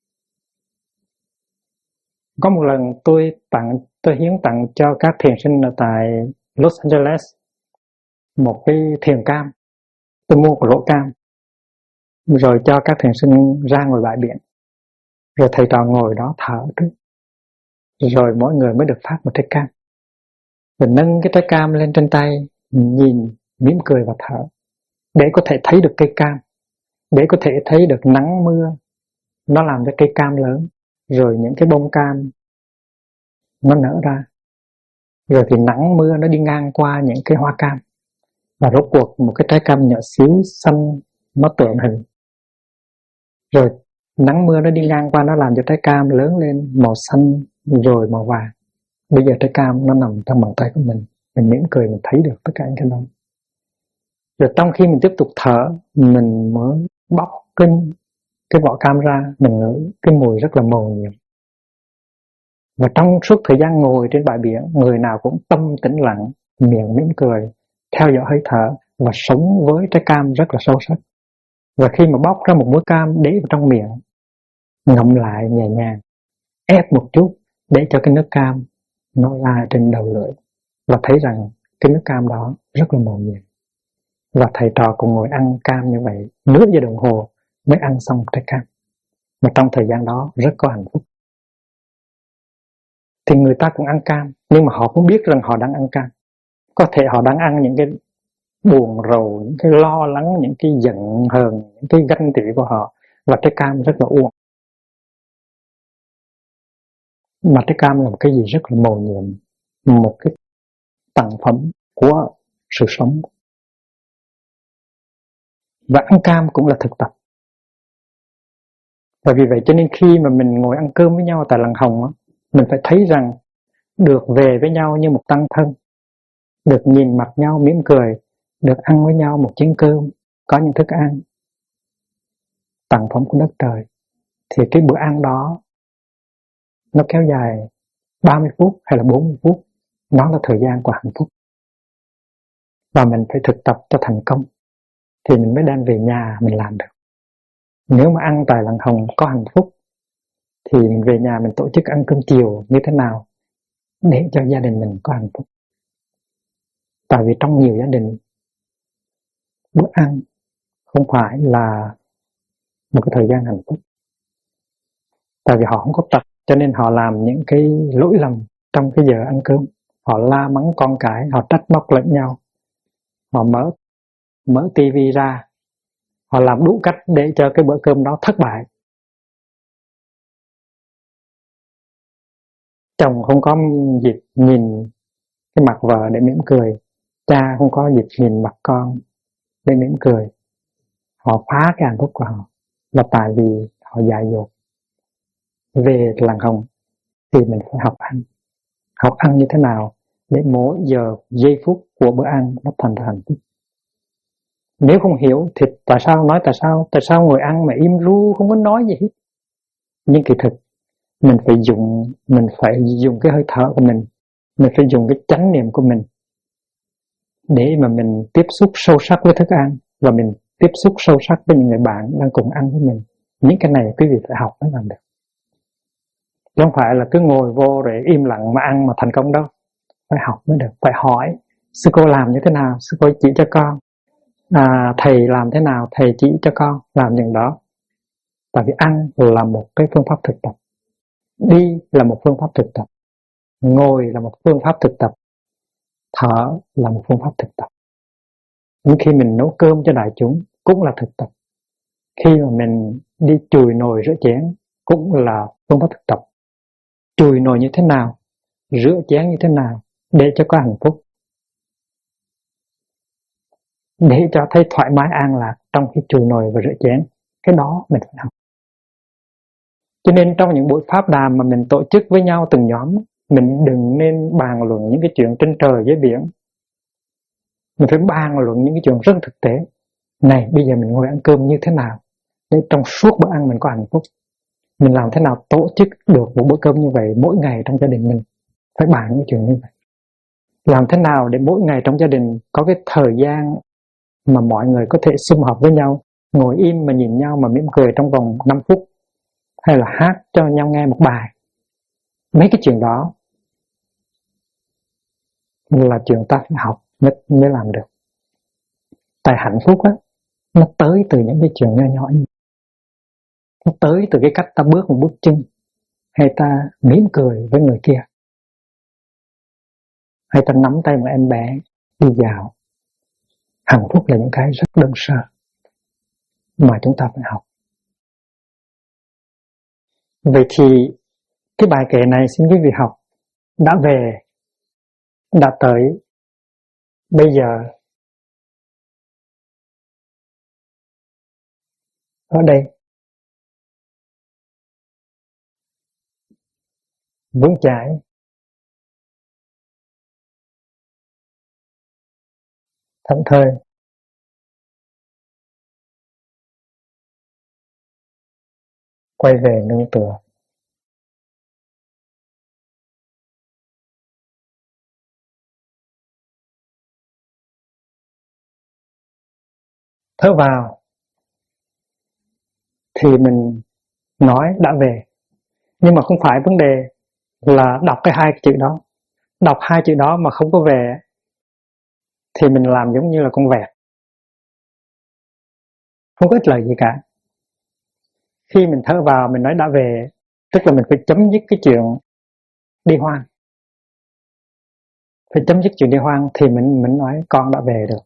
Có một lần tôi hiến tặng cho các thiền sinh ở tại Los Angeles một cái thiền cam. Tôi mua một rổ cam rồi cho các thiền sinh ra ngồi bãi biển, rồi thầy trò ngồi đó thở trước, rồi mỗi người mới được phát một trái cam, rồi nâng cái trái cam lên trên tay, nhìn, mỉm cười và thở, để có thể thấy được cây cam, để có thể thấy được nắng mưa nó làm cho cây cam lớn, rồi những cái bông cam nó nở ra, rồi thì nắng mưa nó đi ngang qua những cái hoa cam, và rốt cuộc một cái trái cam nhỏ xíu xanh nó tượng hình, rồi nắng mưa nó đi ngang qua, nó làm cho trái cam lớn lên màu xanh rồi màu vàng. Bây giờ trái cam nó nằm trong bàn tay của mình mỉm cười, mình thấy được tất cả những cái đó. Rồi trong khi mình tiếp tục thở, mình mới bóc cái vỏ cam ra, mình ngửi cái mùi rất là mầu nhiệm. Và trong suốt thời gian ngồi trên bãi biển, người nào cũng tâm tĩnh lặng, miệng mỉm cười, theo dõi hơi thở và sống với trái cam rất là sâu sắc. Và khi mà bóc ra một muối cam để vào trong miệng, ngậm lại nhẹ nhàng, ép một chút để cho cái nước cam nó ra trên đầu lưỡi, và thấy rằng cái nước cam đó rất là màu nhiệm. Và thầy trò cùng ngồi ăn cam như vậy nửa giờ đồng hồ mới ăn xong trái cam. Mà trong thời gian đó rất có hạnh phúc. Thì người ta cũng ăn cam, nhưng mà họ cũng biết rằng họ đang ăn cam. Có thể họ đang ăn những cái buồn rầu, những cái lo lắng, những cái giận hờn, những cái ganh tị của họ, và trái cam rất là uổng. Mà trái cam là một cái gì rất là mầu nhiệm, một cái tặng phẩm của sự sống. Và ăn cam cũng là thực tập. Và vì vậy cho nên khi mà mình ngồi ăn cơm với nhau tại làng Hồng á, mình phải thấy rằng được về với nhau như một tăng thân, được nhìn mặt nhau mỉm cười, được ăn với nhau một chén cơm, có những thức ăn tặng phẩm của đất trời, thì cái bữa ăn đó nó kéo dài 30 phút hay là 40 phút, nó là thời gian của hạnh phúc. Và mình phải thực tập cho thành công thì mình mới đem về nhà mình làm được. Nếu mà ăn tại làng Hồng có hạnh phúc thì mình về nhà mình tổ chức ăn cơm chiều như thế nào để cho gia đình mình có hạnh phúc. Tại vì trong nhiều gia đình, bữa ăn không phải là một cái thời gian hạnh phúc. Tại vì họ không có tập, cho nên họ làm những cái lỗi lầm trong cái giờ ăn cơm. Họ la mắng con cái, họ trách móc lẫn nhau, họ mở tivi ra, họ làm đủ cách để cho cái bữa cơm đó thất bại. Chồng không có dịp nhìn cái mặt vợ để mỉm cười, cha không có dịp nhìn mặt con để mỉm cười. Họ phá cái hạnh phúc của họ là tại vì họ dại dột. Về làng Hồng thì mình phải học ăn như thế nào để mỗi giờ giây phút của bữa ăn nó thành ra hạnh phúc. Nếu không hiểu thì tại sao ngồi ăn mà im ru không có nói gì hết. Nhưng kỳ thực mình phải dùng cái hơi thở của mình phải dùng cái chánh niệm của mình để mà mình tiếp xúc sâu sắc với thức ăn, và mình tiếp xúc sâu sắc với những người bạn đang cùng ăn với mình. Những cái này quý vị phải học mới làm được. Chứ không phải là cứ ngồi vô rồi im lặng mà ăn mà thành công đâu. Phải học mới được, phải hỏi sư cô làm như thế nào, sư cô chỉ cho con, thầy làm thế nào, thầy chỉ cho con làm những đó. Tại vì ăn là một cái phương pháp thực tập, đi là một phương pháp thực tập, ngồi là một phương pháp thực tập, thở là một phương pháp thực tập. Nhưng khi mình nấu cơm cho đại chúng cũng là thực tập. Khi mà mình đi chùi nồi rửa chén cũng là phương pháp thực tập. Chùi nồi như thế nào, rửa chén như thế nào để cho có hạnh phúc, để cho thấy thoải mái an lạc trong khi chùi nồi và rửa chén. Cái đó mình phải học. Cho nên trong những buổi pháp đàm mà mình tổ chức với nhau từng nhóm, mình đừng nên bàn luận những cái chuyện trên trời dưới biển. Mình phải bàn luận những cái chuyện rất thực tế. Này, bây giờ mình ngồi ăn cơm như thế nào để trong suốt bữa ăn mình có hạnh phúc. Mình làm thế nào tổ chức được một bữa cơm như vậy mỗi ngày trong gia đình mình. Phải bàn những chuyện như vậy. Làm thế nào để mỗi ngày trong gia đình có cái thời gian mà mọi người có thể sum họp với nhau, ngồi im mà nhìn nhau mà mỉm cười trong vòng 5 phút, hay là hát cho nhau nghe một bài. Mấy cái chuyện đó là chuyện ta phải học mới làm được. Tại hạnh phúc á, nó tới từ những cái chuyện nhỏ nhỏ như. Nó tới từ cái cách ta bước một bước chân, hay ta mỉm cười với người kia, hay ta nắm tay một em bé đi dạo. Hạnh phúc là những cái rất đơn sơ mà chúng ta phải học. Vậy thì cái bài kệ này xin quý vị học đã về, đã tới bây giờ, ở đây, vững chãi, thảnh thơi, quay về nương tựa. thở vào thì mình nói đã về. Nhưng mà không phải vấn đề là đọc hai cái chữ đó. Đọc hai chữ đó mà không có về thì mình làm giống như là con vẹt, không có ích lợi gì cả. Khi mình thở vào mình nói đã về, tức là mình phải chấm dứt cái chuyện đi hoang. Phải chấm dứt chuyện đi hoang thì mình nói con đã về được.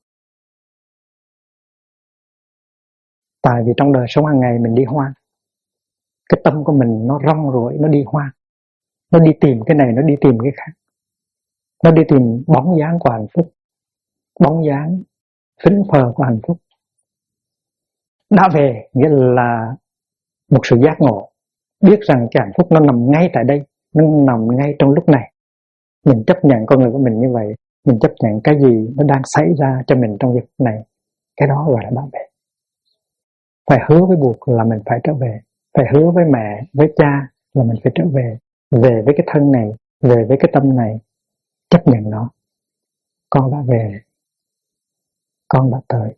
Tại vì trong đời sống hàng ngày mình đi hoang. Cái tâm của mình nó rong ruổi, nó đi hoang. Nó đi tìm cái này, nó đi tìm cái khác. Nó đi tìm bóng dáng của hạnh phúc, bóng dáng phỉnh phờ của hạnh phúc. Đã về nghĩa là một sự giác ngộ, biết rằng cái hạnh phúc nó nằm ngay tại đây, nó nằm ngay trong lúc này. Mình chấp nhận con người của mình như vậy, mình chấp nhận cái gì nó đang xảy ra cho mình trong giây phút này, cái đó gọi là đã về. Phải hứa với Bụt là mình phải trở về, phải hứa với mẹ, với cha là mình phải trở về, về với cái thân này, về với cái tâm này, chấp nhận nó. Con đã về, con đã tới.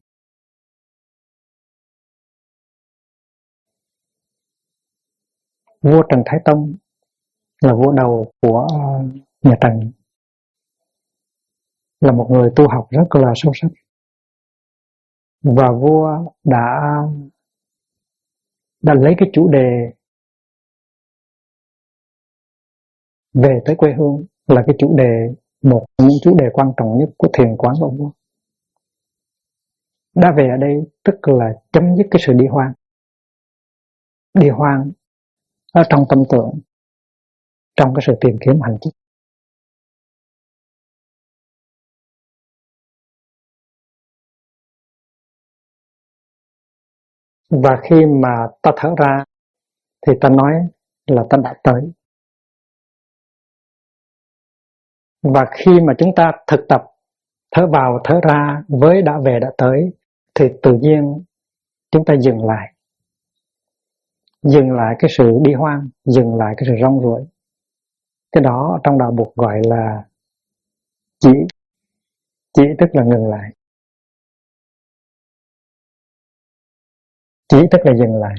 Vua Trần Thái Tông là vua đầu của nhà Trần, là một người tu học rất là sâu sắc. Và vua đã lấy cái chủ đề về tới quê hương là cái chủ đề, một trong những chủ đề quan trọng nhất của thiền quán của vua. Đã về ở đây tức là chấm dứt cái sự đi hoang. Đi hoang ở trong tâm tưởng, trong cái sự tìm kiếm hạnh phúc. Và khi mà ta thở ra thì ta nói là ta đã tới. Và khi mà chúng ta thực tập thở vào thở ra với đã về đã tới thì tự nhiên chúng ta dừng lại. Dừng lại cái sự đi hoang, dừng lại cái sự rong ruổi. Cái đó trong đạo Bụt gọi là chỉ tức là ngừng lại. Chỉ tức là dừng lại.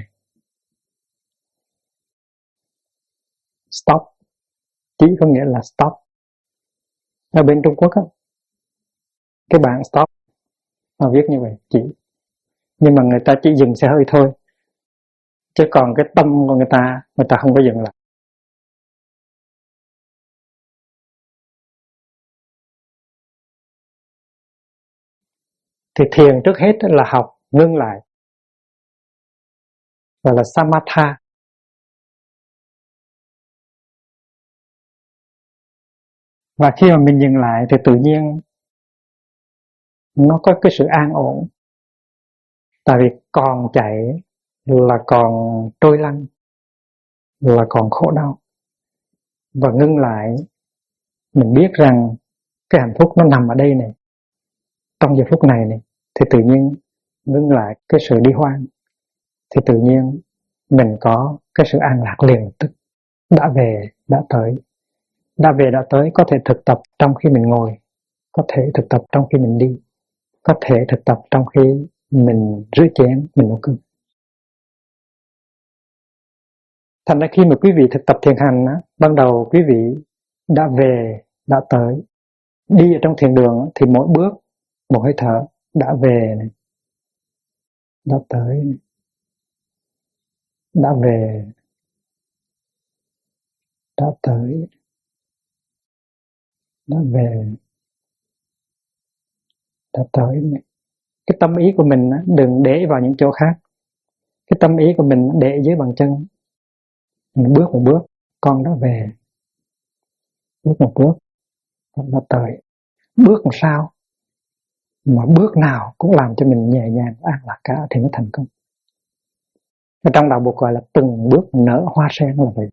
Stop. Chỉ có nghĩa là stop. Ở bên Trung Quốc á, cái bảng stop họ viết như vậy, chỉ. Nhưng mà người ta chỉ dừng xe hơi thôi. Chứ còn cái tâm của người ta không có dừng lại. Thì thiền trước hết là học ngưng lại, gọi là samatha. Và khi mà mình dừng lại thì tự nhiên nó có cái sự an ổn. Tại vì còn chạy là còn trôi lăn, là còn khổ đau. Và ngưng lại, mình biết rằng cái hạnh phúc nó nằm ở đây này, trong giờ phút này này, thì tự nhiên ngưng lại cái sự đi hoang, thì tự nhiên mình có cái sự an lạc liền lập tức. Đã về, đã tới. Đã về, đã tới có thể thực tập trong khi mình ngồi, có thể thực tập trong khi mình đi, có thể thực tập trong khi mình rửa chén, mình nấu cơm. Thành ra khi mà quý vị thực tập thiền hành á, ban đầu quý vị đã về, đã tới. Đi ở trong thiền đường thì mỗi bước, một hơi thở, đã về này, đã tới này, đã về, đã tới, đã về, đã tới này. Cái tâm ý của mình đừng để vào những chỗ khác. Cái tâm ý của mình để dưới bàn chân. Mình bước một bước, con đã về. Bước một bước, con đã tới. Bước làm sao mà bước nào cũng làm cho mình nhẹ nhàng, an lạc cả thì nó thành công. Ở trong đạo Bụt gọi là từng bước nở hoa sen là vậy.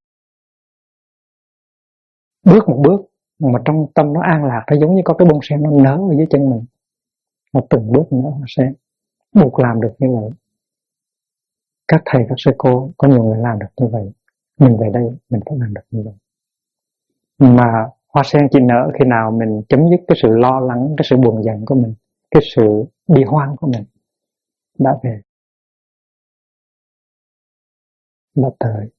Bước một bước mà trong tâm nó an lạc, nó giống như có cái bông sen nó nở ở dưới chân mình. Nó từng bước nở hoa sen. Bụt làm được như vậy. Các thầy, các sư cô có nhiều người làm được như vậy. Mình về đây mình phải làm được như vậy. Mà hoa sen chỉ nở khi nào mình chấm dứt cái sự lo lắng, cái sự buồn giận của mình, cái sự đi hoang của mình. đã về, đã tới.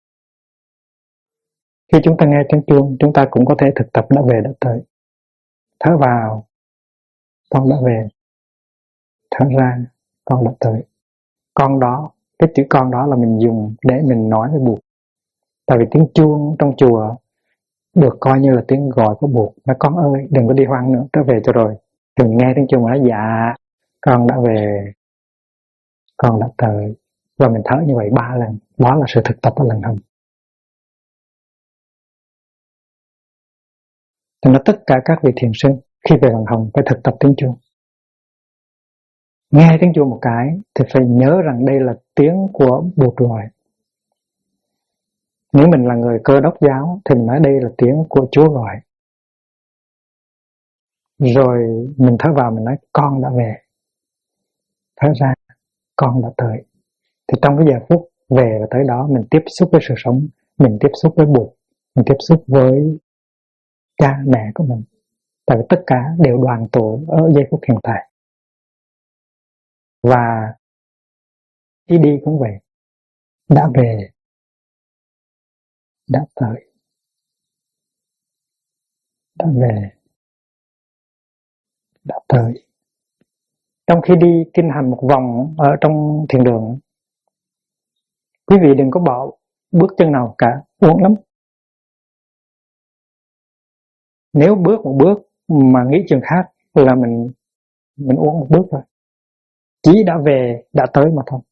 Khi chúng ta nghe tiếng chuông, chúng ta cũng có thể thực tập đã về, đã tới. Thở vào, con đã về. Thở ra, con đã tới. Con đó, cái chữ con đó là mình dùng để mình nói với Bụt. Tại vì tiếng chuông trong chùa được coi như là tiếng gọi của Bụt. Nói con ơi, đừng có đi hoang nữa, trở về cho rồi. Đừng nghe tiếng chuông mà nói dạ, con đã về, con đã tới. Và mình thở như vậy 3 lần. Đó là sự thực tập ở lần hồng. Cho nên tất cả các vị thiền sư khi về lần hồng phải thực tập tiếng chuông. Nghe tiếng chuông một cái thì phải nhớ rằng đây là tiếng của Bụt gọi. Nếu mình là người Cơ Đốc giáo thì mình nói đây là tiếng của Chúa gọi. Rồi mình thở vào mình nói con đã về. Thở ra con đã tới. Thì trong cái giờ phút về và tới đó mình tiếp xúc với sự sống, mình tiếp xúc với Bụt, mình tiếp xúc với cha mẹ của mình. Tại vì tất cả đều đoàn tụ ở giây phút hiện tại. Và khi đi cũng vậy. Đã về, đã tới. Đã về, đã tới. Trong khi đi kinh hành một vòng ở trong thiền đường, quý vị đừng có bỏ bước chân nào cả, uổng lắm. Nếu bước một bước mà nghĩ chuyện khác là mình uống một bước rồi. Chỉ đã về, đã tới mà thôi.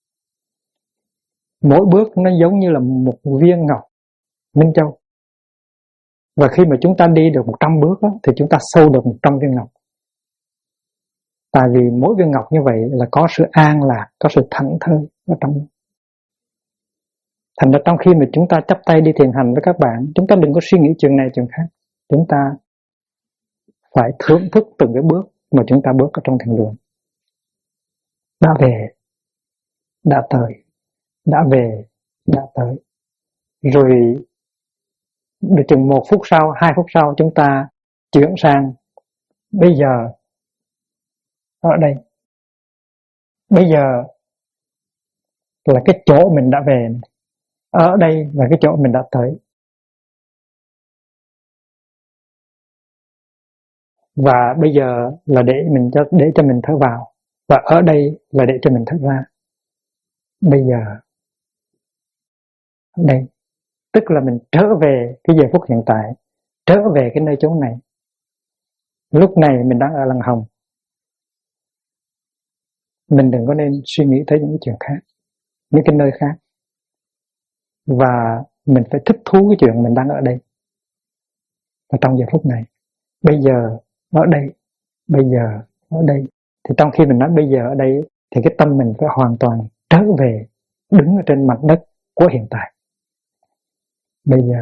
Mỗi bước nó giống như là một viên ngọc minh châu. Và khi mà chúng ta đi được 100 bước đó, thì chúng ta sâu được 100 viên ngọc. Tại vì mỗi viên ngọc như vậy là có sự an lạc, có sự thảnh thơi ở trong. Thành ra trong khi mà chúng ta chắp tay đi thiền hành với các bạn, chúng ta đừng có suy nghĩ chuyện này chuyện khác. Chúng ta phải thưởng thức từng cái bước mà chúng ta bước ở trong thiền đường. Đã về, đã tới. Đã về, đã tới. Rồi được chừng 1 phút sau, 2 phút sau chúng ta chuyển sang bây giờ ở đây. Bây giờ là cái chỗ mình đã về. Ở đây là cái chỗ mình đã tới. Và bây giờ là để cho mình thở vào. Và ở đây là để cho mình thở ra. Bây giờ ở đây, tức là mình trở về cái giờ phút hiện tại, trở về cái nơi chốn này. Lúc này mình đang ở lần hồng. Mình đừng có nên suy nghĩ tới những chuyện khác, những cái nơi khác. Và mình phải thích thú cái chuyện mình đang ở đây. Và trong giờ phút này, bây giờ ở đây, bây giờ ở đây. Thì trong khi mình nói bây giờ ở đây, thì cái tâm mình phải hoàn toàn trở về, đứng ở trên mặt đất của hiện tại. Bây giờ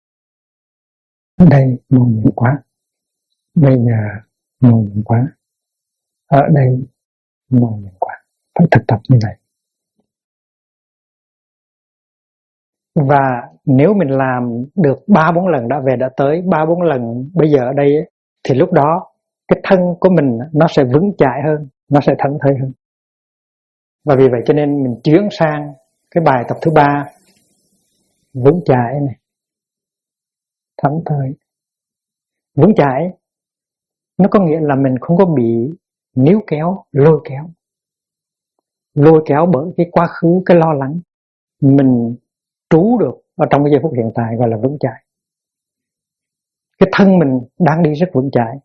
ở đây màu nhiệm quá. Bây giờ màu nhiệm quá. Ở đây màu nhiệm quá. Phải thực tập như vậy. Và nếu mình làm được 3-4 lần đã về đã tới, 3-4 lần bây giờ ở đây, thì lúc đó cái thân của mình nó sẽ vững chãi hơn, nó sẽ thảnh thơi hơn. Và vì vậy cho nên mình chuyển sang cái bài tập thứ 3, vững chãi này, thảnh thơi. Vững chãi nó có nghĩa là mình không có bị níu kéo, lôi kéo bởi cái quá khứ, cái lo lắng. Mình trú được ở trong cái giây phút hiện tại, gọi là vững chãi. Cái thân mình đang đi rất vững chãi.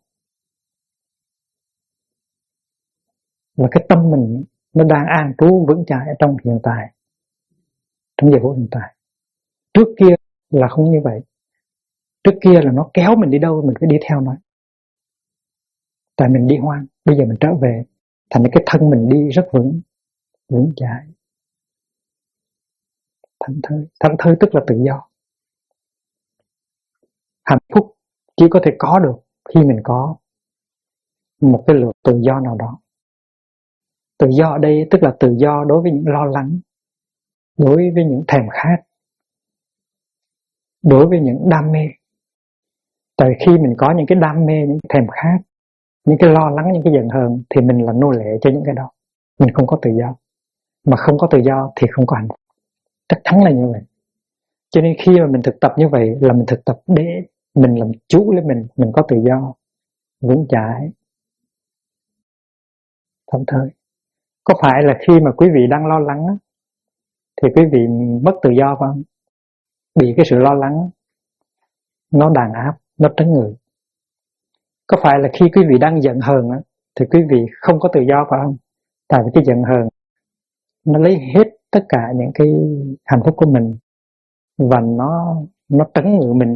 Và cái tâm mình nó đang an trú vững chãi ở trong hiện tại, trong giây phút hiện tại. Trước kia là không như vậy. Trước kia là nó kéo mình đi đâu mình phải đi theo nó. Tại mình đi hoang. Bây giờ mình trở về, thành cái thân mình đi rất vững chãi, thảnh thơi. Thảnh thơi tức là tự do. Hạnh phúc chỉ có thể có được khi mình có một cái lượng tự do nào đó. Tự do ở đây tức là tự do đối với những lo lắng, đối với những thèm khát, đối với những đam mê. Tại khi mình có những cái đam mê, những thèm khát, những cái lo lắng, những cái giận hờn, thì mình là nô lệ cho những cái đó. mình không có tự do. Mà không có tự do thì không có hạnh phúc, chắc chắn là như vậy. Cho nên khi mà mình thực tập như vậy là mình thực tập để mình làm chủ lấy mình có tự do, vững chãi, thảnh thơi. Có phải là khi mà quý vị đang lo lắng thì quý vị mất tự do phải không? Bị cái sự lo lắng nó đàn áp, nó trấn ngự. Có phải là khi quý vị đang giận hờn thì quý vị không có tự do phải không? Tại vì cái giận hờn nó lấy hết tất cả những cái hạnh phúc của mình và nó trấn ngự mình,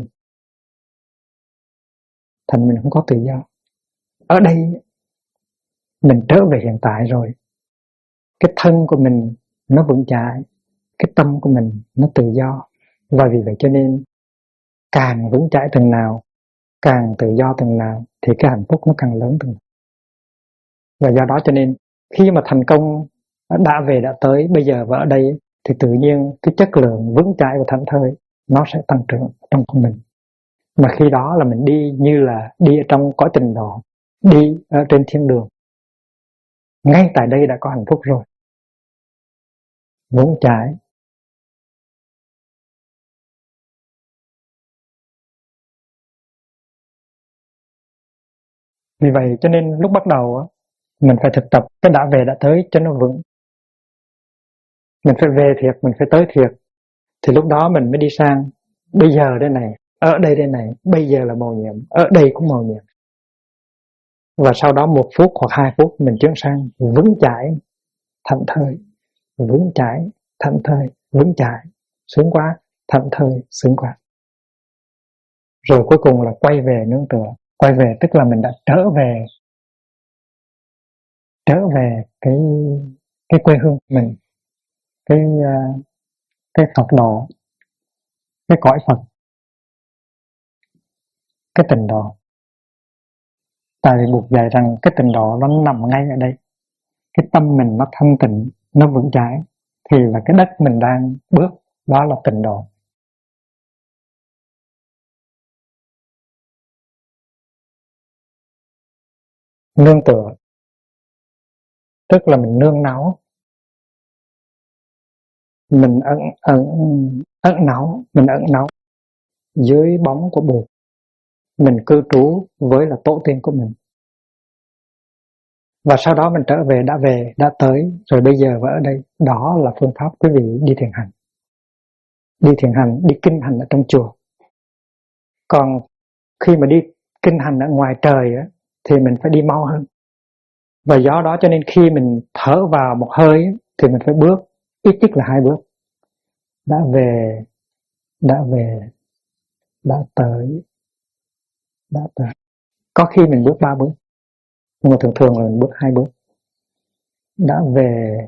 thành mình không có tự do. Ở đây mình trở về hiện tại rồi, cái thân của mình nó vững chãi, cái tâm của mình nó tự do. Và vì vậy cho nên càng vững chãi từng nào, càng tự do từng nào thì cái hạnh phúc nó càng lớn từng nào. Và do đó cho nên khi mà thành công đã về đã tới bây giờ và ở đây thì tự nhiên cái chất lượng vững chãi và thảnh thơi nó sẽ tăng trưởng trong của mình. Mà khi đó là mình đi như là đi ở trong cõi Tịnh Độ, đi ở trên thiên đường. Ngay tại đây đã có hạnh phúc rồi, vững chãi. Vì vậy cho nên lúc bắt đầu mình phải thực tập cái đã về đã tới cho nó vững. Mình phải về thiệt, mình phải tới thiệt, thì lúc đó mình mới đi sang bây giờ đây này, ở đây đây này, bây giờ là mầu nhiệm, ở đây cũng mầu nhiệm. Và sau đó 1 phút hoặc 2 phút mình chuyển sang vững chãi, thảnh thơi, vững chãi, thảnh thơi, vững chãi, sướng quá, thảnh thơi, sướng quá. Rồi cuối cùng là quay về nương tựa. Quay về tức là mình đã trở về cái quê hương của mình, cái Phật độ, cái cõi Phật, cái Tịnh Độ. Tại vì buộc dạy rằng cái Tịnh Độ nó nằm ngay ở đây. Cái tâm mình nó thanh tịnh, nó vững chãi thì là cái đất mình đang bước, đó là Tịnh Độ. Nương tựa tức là mình nương náu, mình ẩn náu dưới bóng của Bụt. Mình cư trú với là tổ tiên của mình. Và sau đó mình trở về, đã tới, rồi bây giờ và ở đây. Đó là phương pháp quý vị đi thiền hành. Đi thiền hành, đi kinh hành ở trong chùa. Còn khi mà đi kinh hành ở ngoài trời thì mình phải đi mau hơn. Và do đó cho nên khi mình thở vào một hơi thì mình phải bước ít nhất là 2 bước. Đã về, đã tới. Có khi mình bước 3 bước, nhưng mà thường thường là mình bước 2 bước. Đã về,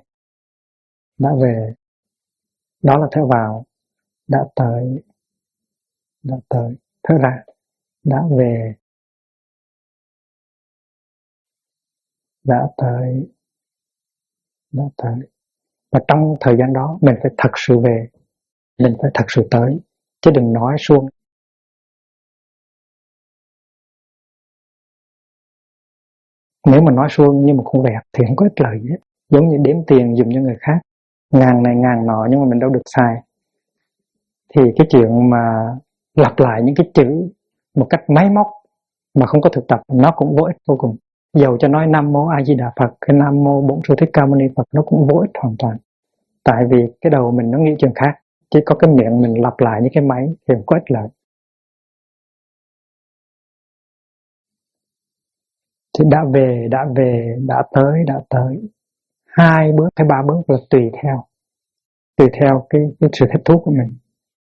đó là thở vào. Đã tới, thở ra. Đã về, đã tới. Và trong thời gian đó mình phải thật sự về, mình phải thật sự tới, chứ đừng nói suông. Nếu mà nói suông nhưng mà không đẹp thì không có ích lợi gì hết. Giống như đếm tiền dùng cho người khác, ngàn này ngàn nọ nhưng mà mình đâu được xài. Thì cái chuyện mà lặp lại những cái chữ một cách máy móc mà không có thực tập nó cũng vô ích vô cùng. Dầu cho nói Nam Mô A Di Đà Phật, cái Nam Mô Bổn Sư Thích Ca Mâu Ni Phật nó cũng vô ích hoàn toàn. Tại vì cái đầu mình nó nghĩ chuyện khác, chỉ có cái miệng mình lặp lại những cái máy thì không có ích lợi. Thì đã về, đã tới. 2 bước hay 3 bước là tùy theo cái sự thích thú của mình.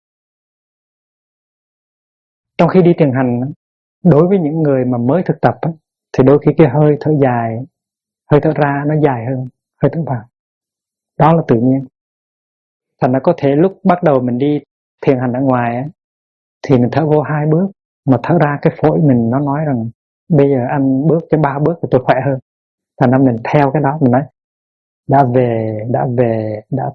Trong khi đi thiền hành, đối với những người mà mới thực tập thì đôi khi cái hơi thở dài, hơi thở ra nó dài hơn hơi thở vào. Đó là tự nhiên. Thành ra có thể lúc bắt đầu mình đi thiền hành ở ngoài thì mình thở vô 2 bước, mà thở ra cái phổi mình nó nói rằng bây giờ anh bước cái 3 bước thì tôi khỏe hơn. Thành ra mình theo cái đó, mình nói đã về, đã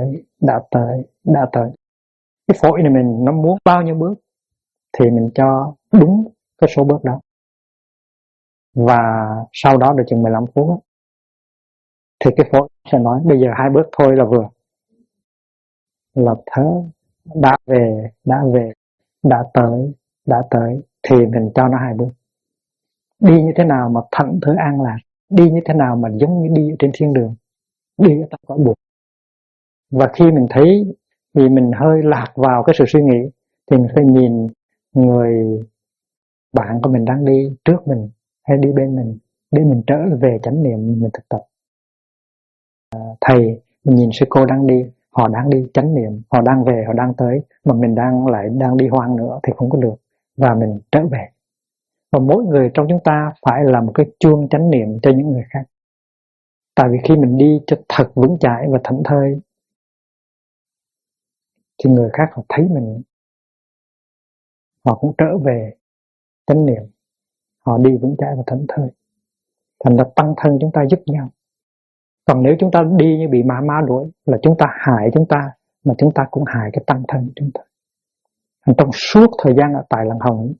tới. Cái phổi này mình nó muốn bao nhiêu bước thì mình cho đúng cái số bước đó. Và sau đó được chừng 15 phút thì cái phổi sẽ nói bây giờ 2 bước thôi là vừa, là thở, đã về, đã tới thì mình cho nó 2 bước. Đi như thế nào mà thảnh thơi an lạc, đi như thế nào mà giống như đi ở trên thiên đường, đi ở trong cõi buộc. Và khi mình thấy vì mình hơi lạc vào cái sự suy nghĩ thì mình phải nhìn người bạn của mình đang đi trước mình hay đi bên mình để mình trở về chánh niệm, mình thực tập. Thầy, mình nhìn sư cô đang đi, họ đang đi chánh niệm, họ đang về, họ đang tới, mà mình đang đi hoang nữa thì không có được, và mình trở về. Và mỗi người trong chúng ta phải là một cái chuông chánh niệm cho những người khác. Tại vì khi mình đi cho thật vững chãi và thảnh thơi thì người khác họ thấy mình, họ cũng trở về chánh niệm, họ đi vững chãi và thảnh thơi. Thành ra tăng thân chúng ta giúp nhau. Còn nếu chúng ta đi như bị ma đuổi là chúng ta hại chúng ta, mà chúng ta cũng hại cái tăng thân của chúng ta. Trong suốt thời gian ở tại Làng Hồng,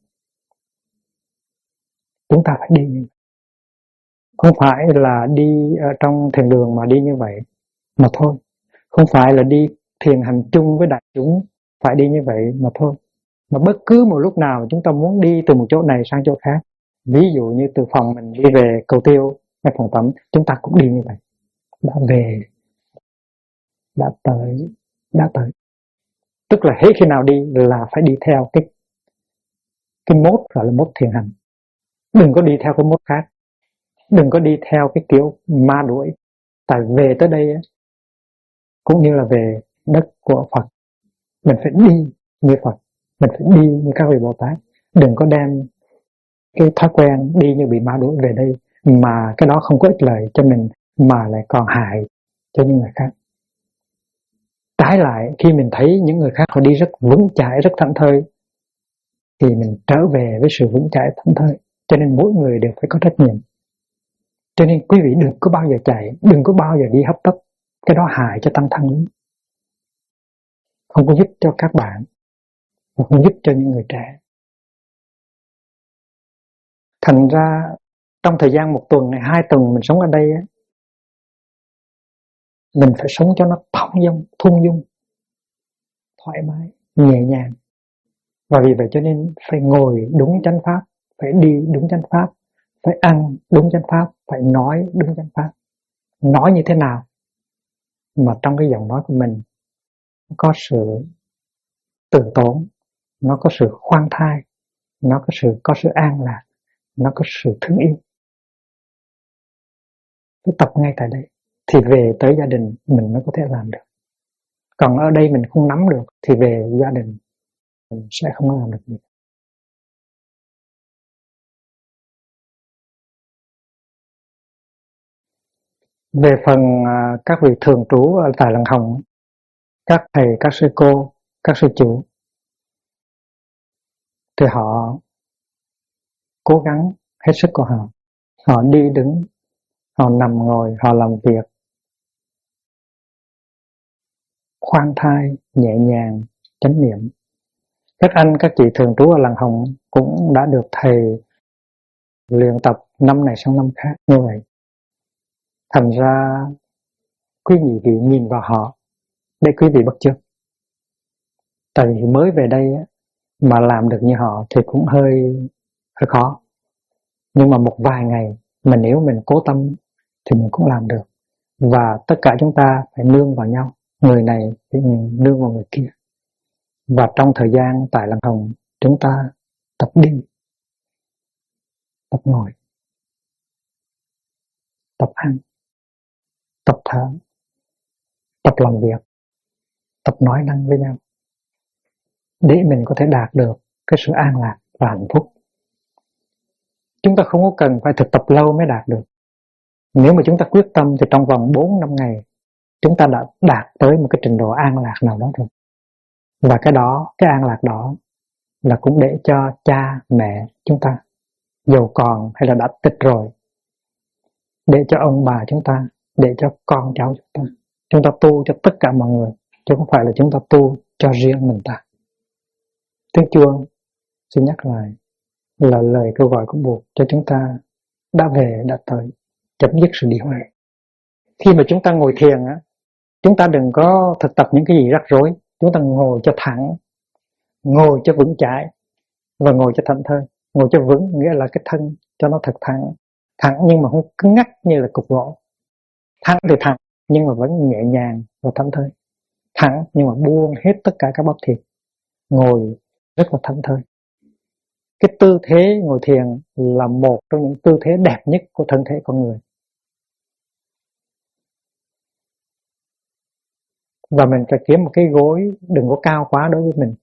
chúng ta phải đi như vậy. Không phải là đi ở trong thiền đường mà đi như vậy mà thôi. Không phải là đi thiền hành chung với đại chúng phải đi như vậy mà thôi. Mà bất cứ một lúc nào chúng ta muốn đi từ một chỗ này sang chỗ khác, ví dụ như từ phòng mình đi về cầu tiêu hay phòng tắm, chúng ta cũng đi như vậy. Đã về, đã tới. Tức là hết khi nào đi là phải đi theo cái mốt gọi là mốt thiền hành. Đừng có đi theo cái mốt khác, đừng có đi theo cái kiểu ma đuổi. Tại về tới đây cũng như là về đất của Phật, mình phải đi như Phật, mình phải đi như các vị Bồ Tát. Đừng có đem cái thói quen đi như bị ma đuổi về đây, mà cái đó không có ích lợi cho mình mà lại còn hại cho những người khác. Trái lại, khi mình thấy những người khác họ đi rất vững chãi, rất thảnh thơi, thì mình trở về với sự vững chãi thảnh thơi. Cho nên mỗi người đều phải có trách nhiệm. Cho nên quý vị đừng có bao giờ chạy, đừng có bao giờ đi hấp tấp, cái đó hại cho tăng thân, không có giúp cho các bạn, không giúp cho những người trẻ. Thành ra trong thời gian 1 tuần này, 2 tuần mình sống ở đây, mình phải sống cho nó thong dong, thoải mái, nhẹ nhàng. Và vì vậy cho nên phải ngồi đúng chánh pháp, phải đi đúng chánh pháp, phải ăn đúng chánh pháp, phải nói đúng chánh pháp. Nói như thế nào mà trong cái giọng nói của mình có sự từ tốn, nó có sự khoan thai, nó có sự an lạc, nó có sự thương yêu. Cứ tập ngay tại đây thì về tới gia đình mình mới có thể làm được. Còn ở đây mình không nắm được thì về gia đình mình sẽ không làm được gì. Về phần các vị thường trú ở tại Làng Hồng, các thầy, các sư cô, các sư chủ, thì họ cố gắng hết sức của họ. Họ đi đứng, họ nằm ngồi, họ làm việc khoan thai, nhẹ nhàng, chánh niệm. Các anh, các chị thường trú ở Làng Hồng cũng đã được thầy luyện tập năm này sang năm khác như vậy. Thành ra quý vị nhìn vào họ để quý vị bắt chước. Tại vì mới về đây mà làm được như họ thì cũng hơi khó. Nhưng mà một vài ngày mà nếu mình cố tâm thì mình cũng làm được. Và tất cả chúng ta phải nương vào nhau. Người này phải nương vào người kia. Và trong thời gian tại Làng Hồng, chúng ta tập đi, tập ngồi, tập ăn, tập thở, tập làm việc, tập nói năng với nhau, để mình có thể đạt được cái sự an lạc và hạnh phúc. Chúng ta không có cần phải thực tập lâu mới đạt được. Nếu mà chúng ta quyết tâm thì trong vòng 4-5 ngày chúng ta đã đạt tới một cái trình độ an lạc nào đó rồi. Và cái an lạc đó là cũng để cho cha, mẹ chúng ta, dầu còn hay là đã tịch rồi, để cho ông bà chúng ta, để cho con cháu chúng ta. Chúng ta tu cho tất cả mọi người, chứ không phải là chúng ta tu cho riêng mình ta. Tiếng chuông xin nhắc lại là lời kêu gọi của Bụt cho chúng ta đã về, đã tới, chấm dứt sự đi hoài. Khi mà chúng ta ngồi thiền á, chúng ta đừng có thực tập những cái gì rắc rối. Chúng ta ngồi cho thẳng, ngồi cho vững chãi và ngồi cho thảnh thơi. Ngồi cho vững nghĩa là cái thân cho nó thật thẳng, thẳng nhưng mà không cứng ngắc như là cục gỗ. Thẳng thì thẳng nhưng mà vẫn nhẹ nhàng và thảnh thơi. Thẳng nhưng mà buông hết tất cả các bắp thịt. Ngồi rất là thảnh thơi. Cái tư thế ngồi thiền là một trong những tư thế đẹp nhất của thân thể con người. Và mình phải kiếm một cái gối đừng có cao quá đối với mình.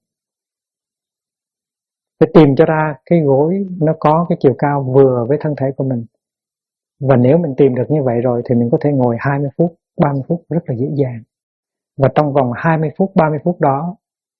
Phải tìm cho ra cái gối nó có cái chiều cao vừa với thân thể của mình. Và nếu mình tìm được như vậy rồi thì mình có thể ngồi 20 phút, 30 phút rất là dễ dàng. Và trong vòng 20 phút, 30 phút đó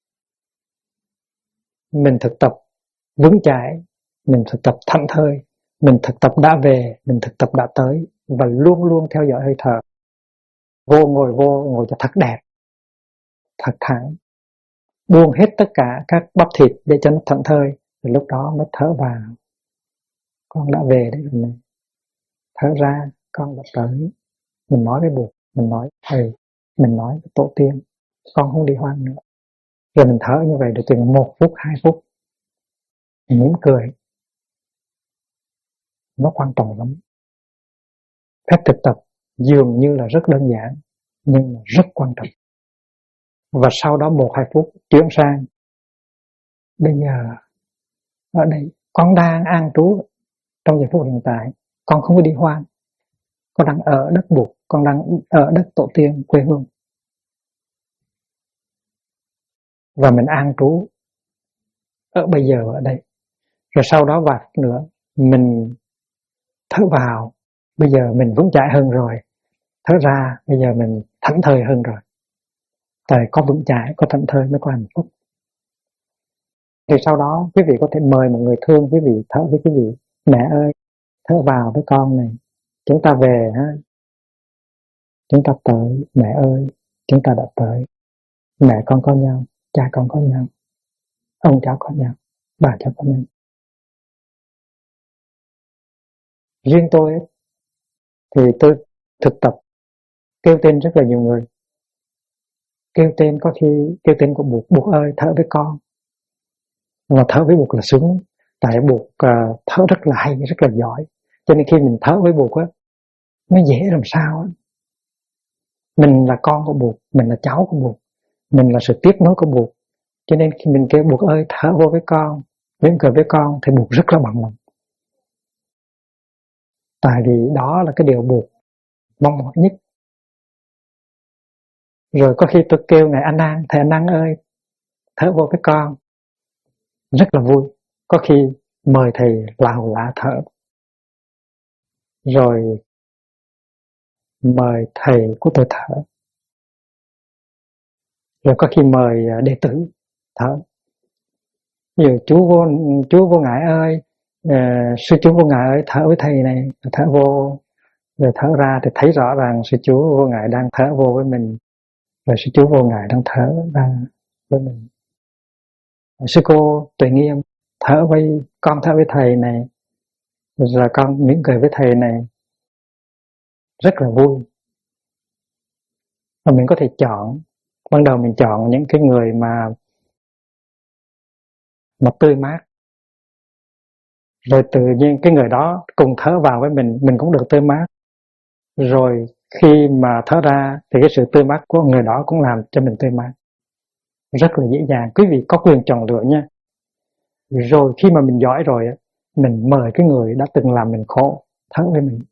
mình thực tập vững chãi, mình thực tập thảnh thơi, mình thực tập đã về, mình thực tập đã tới và luôn luôn theo dõi hơi thở. Vô ngồi cho thật đẹp, thật thẳng, buông hết tất cả các bắp thịt để cho nó thảnh thơi. Rồi lúc đó mới thở vào, con đã về đấy rồi này. Thở ra, con đã tới. Mình nói với Bụt, mình nói thầy, mình nói với tổ tiên, con không đi hoang nữa. Rồi mình thở như vậy được chừng 1 phút, 2 phút. Mình mỉm cười. Nó quan trọng lắm. Phép thực tập dường như là rất đơn giản, nhưng mà rất quan trọng. Và sau đó 1-2 phút chuyển sang. Bây giờ, ở đây, con đang an trú trong giây phút hiện tại. Con không có đi hoang. Con đang ở đất Bụt, con đang ở đất tổ tiên quê hương. Và mình an trú ở bây giờ ở đây. Rồi sau đó vài phút nữa mình thở vào, bây giờ mình vững chãi hơn rồi. Thở ra, bây giờ mình thảnh thơi hơn rồi. Tại có vững chãi, có thảnh thơi mới có hạnh phúc. Thì sau đó quý vị có thể mời một người thương quý vị thở với quý vị. Mẹ ơi, thở vào với con này. Chúng ta về ha. Chúng ta tới, mẹ ơi, chúng ta đã tới. Mẹ con có nhau, cha con có nhau, ông cháu có nhau, bà cháu có nhau. Riêng tôi ấy, thì tôi thực tập kêu tên rất là nhiều người. Kêu tên có khi kêu tên của Bụt, Bụt ơi thở với con. Mà thở với Bụt là sướng. Tại Bụt thở rất là hay, rất là giỏi. Cho nên khi mình thở với Bụt á, nó dễ làm sao á. Mình là con của Bụt, mình là cháu của Bụt, mình là sự tiếp nối của Bụt. Cho nên khi mình kêu Bụt ơi thở vô với con, mỉm cười với con, thì Bụt rất là bằng lòng. Tại vì đó là cái điều Bụt mong mỏi nhất. Rồi có khi tôi kêu ngài A Nan, thầy A Nan ơi thở vô với con, rất là vui. Có khi mời thầy Lào Lạ thở, rồi mời thầy của tôi thở, rồi có khi mời đệ tử thở. Ví dụ chú vô ngại ơi, sư chú vô ngại ơi thở với thầy này, thở vô, rồi thở ra thì thấy rõ ràng sư chú vô ngại đang thở vô với mình, rồi sư chú vô ngại đang thở ra với mình. Sư cô Tuệ Nghiêm thở với con, thở với thầy này, rồi con mỉm cười với thầy này, rất là vui. Và mình có thể chọn, ban đầu mình chọn những cái người mà tươi mát, rồi tự nhiên cái người đó cùng thở vào với mình cũng được tươi mát. Rồi khi mà thở ra thì cái sự tươi mát của người đó cũng làm cho mình tươi mát. Rất là dễ dàng, quý vị có quyền chọn lựa nha. Rồi khi mà mình giỏi rồi, mình mời cái người đã từng làm mình khổ thở với mình.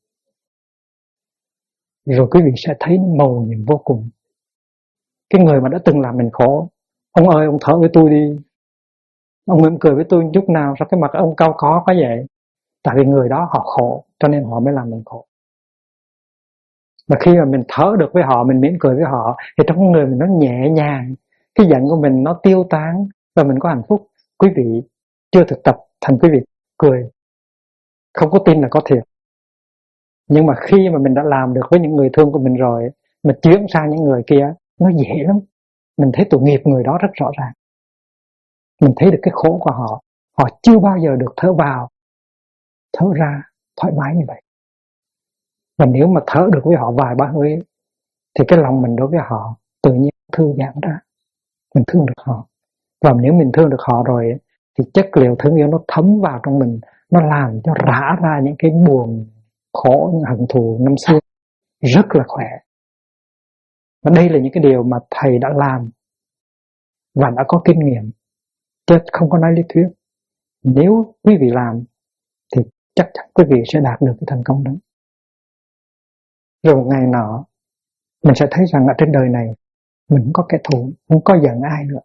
Rồi quý vị sẽ thấy màu nhiệm vô cùng. Cái người mà đã từng làm mình khổ, ông ơi ông thở với tôi đi, ông mỉm cười với tôi chút nào, sao cái mặt ông cau có quá vậy? Tại vì người đó họ khổ cho nên họ mới làm mình khổ. Và khi mà mình thở được với họ, mình mỉm cười với họ, thì trong người mình nó nhẹ nhàng, cái giận của mình nó tiêu tán và mình có hạnh phúc. Quý vị chưa thực tập thành quý vị cười, không có tin là có thiệt. Nhưng mà khi mà mình đã làm được với những người thương của mình rồi, mà chuyển sang những người kia, nó dễ lắm. Mình thấy tội nghiệp người đó rất rõ ràng. Mình thấy được cái khổ của họ. Họ chưa bao giờ được thở vào, thở ra thoải mái như vậy. Và nếu mà thở được với họ vài ba hơi thì cái lòng mình đối với họ tự nhiên thư giãn ra, mình thương được họ. Và nếu mình thương được họ rồi thì chất liệu thương yêu nó thấm vào trong mình, nó làm cho rã ra những cái buồn khổ, những hận thù năm xưa rất là khỏe. Và đây là những cái điều mà thầy đã làm và đã có kinh nghiệm, chứ không có nói lý thuyết. Nếu quý vị làm thì chắc chắn quý vị sẽ đạt được cái thành công đó. Rồi một ngày nọ mình sẽ thấy rằng ở trên đời này mình không có kẻ thù, không có giận ai nữa.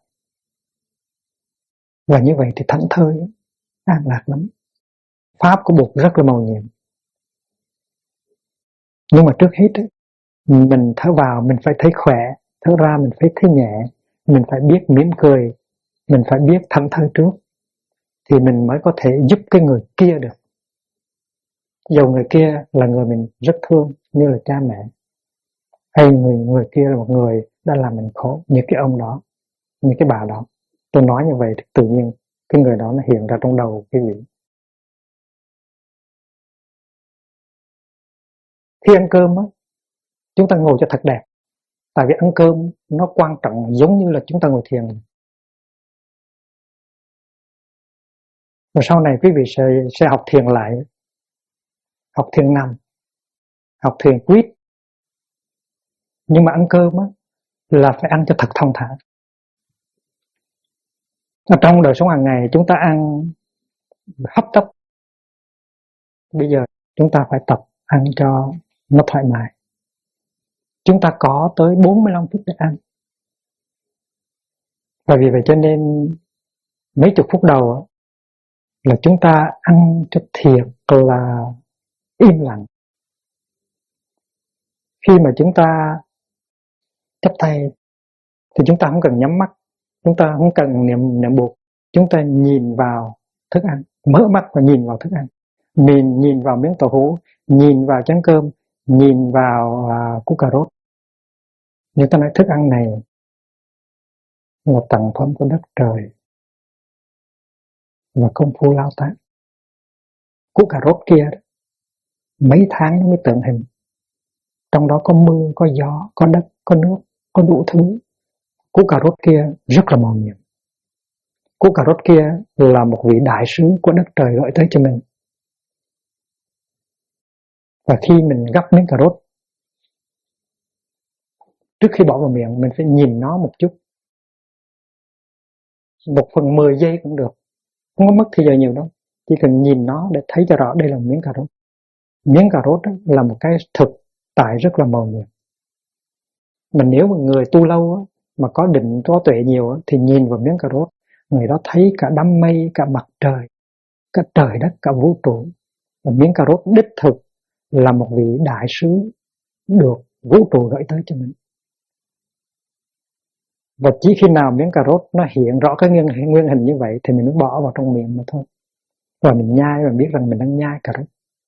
Và như vậy thì thảnh thơi, an lạc lắm. Pháp của Bụt rất là mầu nhiệm. Nhưng mà trước hết mình thở vào mình phải thấy khỏe, thở ra mình phải thấy nhẹ, mình phải biết mỉm cười, mình phải biết thảnh thơi trước, thì mình mới có thể giúp cái người kia được. Dầu người kia là người mình rất thương như là cha mẹ, hay người kia là một người đã làm mình khổ, như cái ông đó, như cái bà đó. Tôi nói như vậy thì tự nhiên cái người đó nó hiện ra trong đầu quý vị. Khi ăn cơm á, chúng ta ngồi cho thật đẹp. Tại vì ăn cơm nó quan trọng giống như là chúng ta ngồi thiền. Và sau này quý vị sẽ học thiền lại, học thiền nằm, học thiền quýt. Nhưng mà ăn cơm á, là phải ăn cho thật thong thả. Ở trong đời sống hàng ngày chúng ta ăn hấp tấp. Bây giờ chúng ta phải tập ăn cho nó thoải mái. Chúng ta có tới 45 phút để ăn. Và vì vậy cho nên mấy chục phút đầu là chúng ta ăn cho thiệt là im lặng. Khi mà chúng ta chắp tay thì chúng ta không cần nhắm mắt, chúng ta không cần niệm Bụt, chúng ta nhìn vào thức ăn, mở mắt và nhìn vào thức ăn. Mình nhìn vào miếng tàu hũ, nhìn vào chén cơm, nhìn vào củ cà rốt. Như ta nói thức ăn này là tặng phẩm của đất trời và công phu lao tác. Củ cà rốt kia mấy tháng nó mới tượng hình. Trong đó có mưa, có gió, có đất, có nước, có đủ thứ. Củ cà rốt kia rất là màu nhiệm. Củ cà rốt kia là một vị đại sứ của đất trời gửi tới cho mình. Và khi mình gắp miếng cà rốt, trước khi bỏ vào miệng mình phải nhìn nó một chút, 1/10 giây cũng được, không có mất thời giờ nhiều đâu, chỉ cần nhìn nó để thấy cho rõ đây là một miếng cà rốt. Miếng cà rốt là một cái thực tại rất là màu nhiệm. Mà nếu mà người tu lâu mà có định, có tuệ nhiều thì nhìn vào miếng cà rốt, người đó thấy cả đám mây, cả mặt trời, cả trời đất, cả vũ trụ. Và miếng cà rốt đích thực là một vị đại sứ được vũ trụ gửi tới cho mình. Và chỉ khi nào miếng cà rốt nó hiện rõ cái nguyên hình như vậy thì mình mới bỏ vào trong miệng mà thôi. Và mình nhai và biết rằng mình đang nhai cà rốt.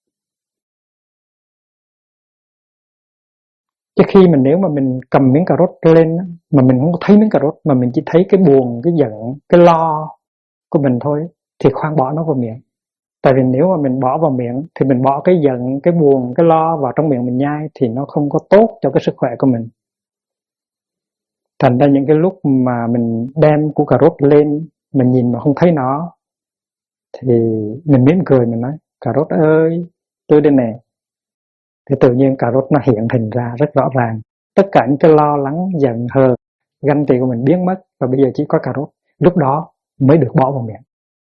Chứ khi mình nếu mà mình cầm miếng cà rốt lên mà mình không thấy miếng cà rốt, mà mình chỉ thấy cái buồn, cái giận, cái lo của mình thôi, thì khoan bỏ nó vào miệng. Tại vì nếu mà mình bỏ vào miệng thì mình bỏ cái giận, cái buồn, cái lo vào trong miệng mình nhai thì nó không có tốt cho cái sức khỏe của mình. Thành ra những cái lúc mà mình đem củ cà rốt lên, mình nhìn mà không thấy nó thì mình mỉm cười, mình nói cà rốt ơi, tôi đây nè. Thì tự nhiên cà rốt nó hiện hình ra rất rõ ràng. Tất cả những cái lo lắng, giận hờn, ganh tị của mình biến mất và bây giờ chỉ có cà rốt. Lúc đó mới được bỏ vào miệng.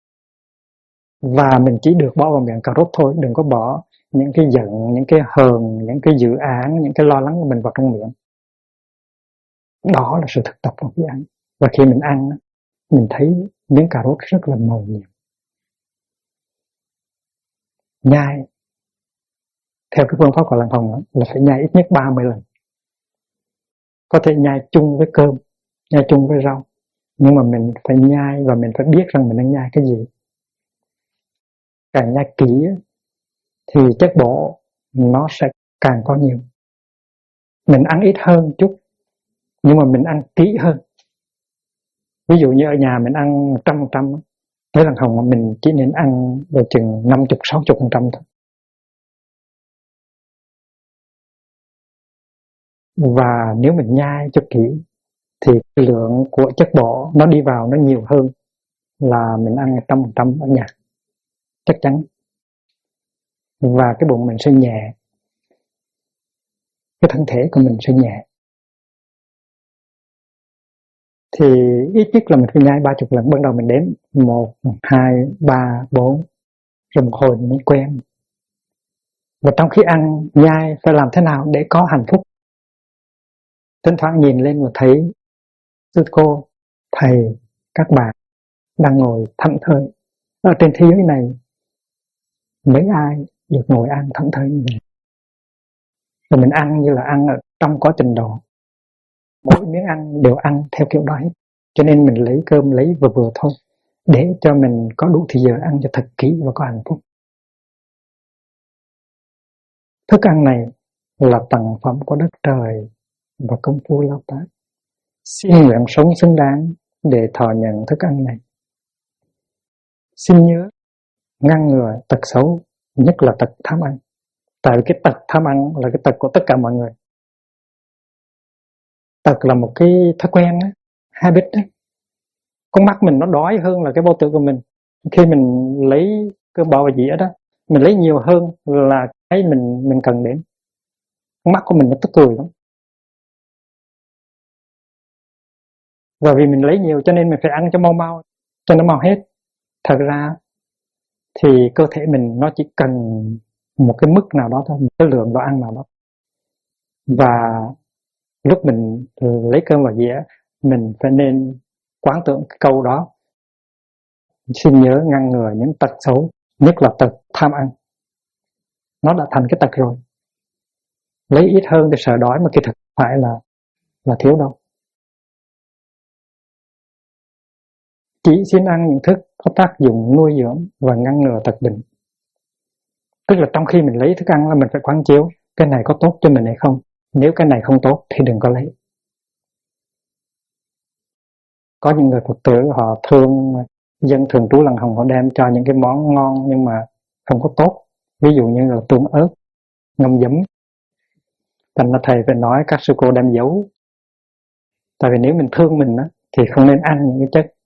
Và mình chỉ được bỏ vào miệng cà rốt thôi, đừng có bỏ những cái giận, những cái hờn, những cái dự án, những cái lo lắng của mình vào trong miệng. Đó là sự thực tập của khi ăn. Và khi mình ăn, mình thấy miếng cà rốt rất là màu nhiệm. Nhai, theo cái phương pháp của Lăng Hồng là phải nhai ít nhất 30 lần. Có thể nhai chung với cơm, nhai chung với rau, nhưng mà mình phải nhai và mình phải biết rằng mình đang nhai cái gì. Càng nhai kỹ thì chất bổ nó sẽ càng có nhiều. Mình ăn ít hơn chút, nhưng mà mình ăn kỹ hơn. Ví dụ như ở nhà mình ăn 100%, tới Lăng Hồng mình chỉ nên ăn về chừng 50-60% thôi. Và nếu mình nhai cho kỹ thì cái lượng của chất bỏ nó đi vào nó nhiều hơn là mình ăn 100% ở nhà, chắc chắn. Và cái bụng mình sẽ nhẹ, cái thân thể của mình sẽ nhẹ. Thì ít nhất là mình phải nhai 30 lần. Ban đầu mình đếm 1, 2, 3, 4, rồi một hồi mình mới quen. Và trong khi ăn, nhai phải làm thế nào để có hạnh phúc? Thỉnh thoảng nhìn lên và thấy sư cô, thầy, các bạn đang ngồi thảnh thơi. Ở trên thế giới này, mấy ai được ngồi ăn thảnh thơi như vậy? Rồi mình ăn như là ăn ở trong có trình độ. Mỗi miếng ăn đều ăn theo kiểu đó hết. Cho nên mình lấy cơm lấy vừa vừa thôi, để cho mình có đủ thời giờ ăn cho thật kỹ và có hạnh phúc. Thức ăn này là tặng phẩm của đất trời và công phu lao tác. Xin nguyện sống xứng đáng để thọ nhận thức ăn này. Xin nhớ ngăn ngừa tật xấu, nhất là tật tham ăn. Tại vì cái tật tham ăn là cái tật của tất cả mọi người. Tật là một cái thói quen á, habit đấy. Con mắt mình nó đói hơn là cái bao tử của mình. Khi mình lấy cơm bò và dĩa đó, mình lấy nhiều hơn là cái mình cần đến. Con mắt của mình nó tức cười lắm. Và vì mình lấy nhiều cho nên mình phải ăn cho mau mau, cho nó mau hết. Thật ra thì cơ thể mình nó chỉ cần một cái mức nào đó thôi, một cái lượng đồ ăn nào đó. Và lúc mình lấy cơm vào dĩa, mình phải nên quán tưởng cái câu đó. Xin nhớ ngăn ngừa những tật xấu, nhất là tật tham ăn. Nó đã thành cái tật rồi. Lấy ít hơn để sợ đói mà kỳ thực phải là thiếu đâu. Chỉ xin ăn những thức có tác dụng nuôi dưỡng và ngăn ngừa tật bệnh. Tức là trong khi mình lấy thức ăn là mình phải quán chiếu cái này có tốt cho mình hay không. Nếu cái này không tốt thì đừng có lấy. Có những người Phật tử họ thương dân thường trú làng Hồng, họ đem cho những cái món ngon nhưng mà không có tốt. Ví dụ như là tương ớt, ngâm giấm. Thành ra thầy phải nói các sư cô đem giấu. Tại vì nếu mình thương mình á, thì không nên ăn những cái chất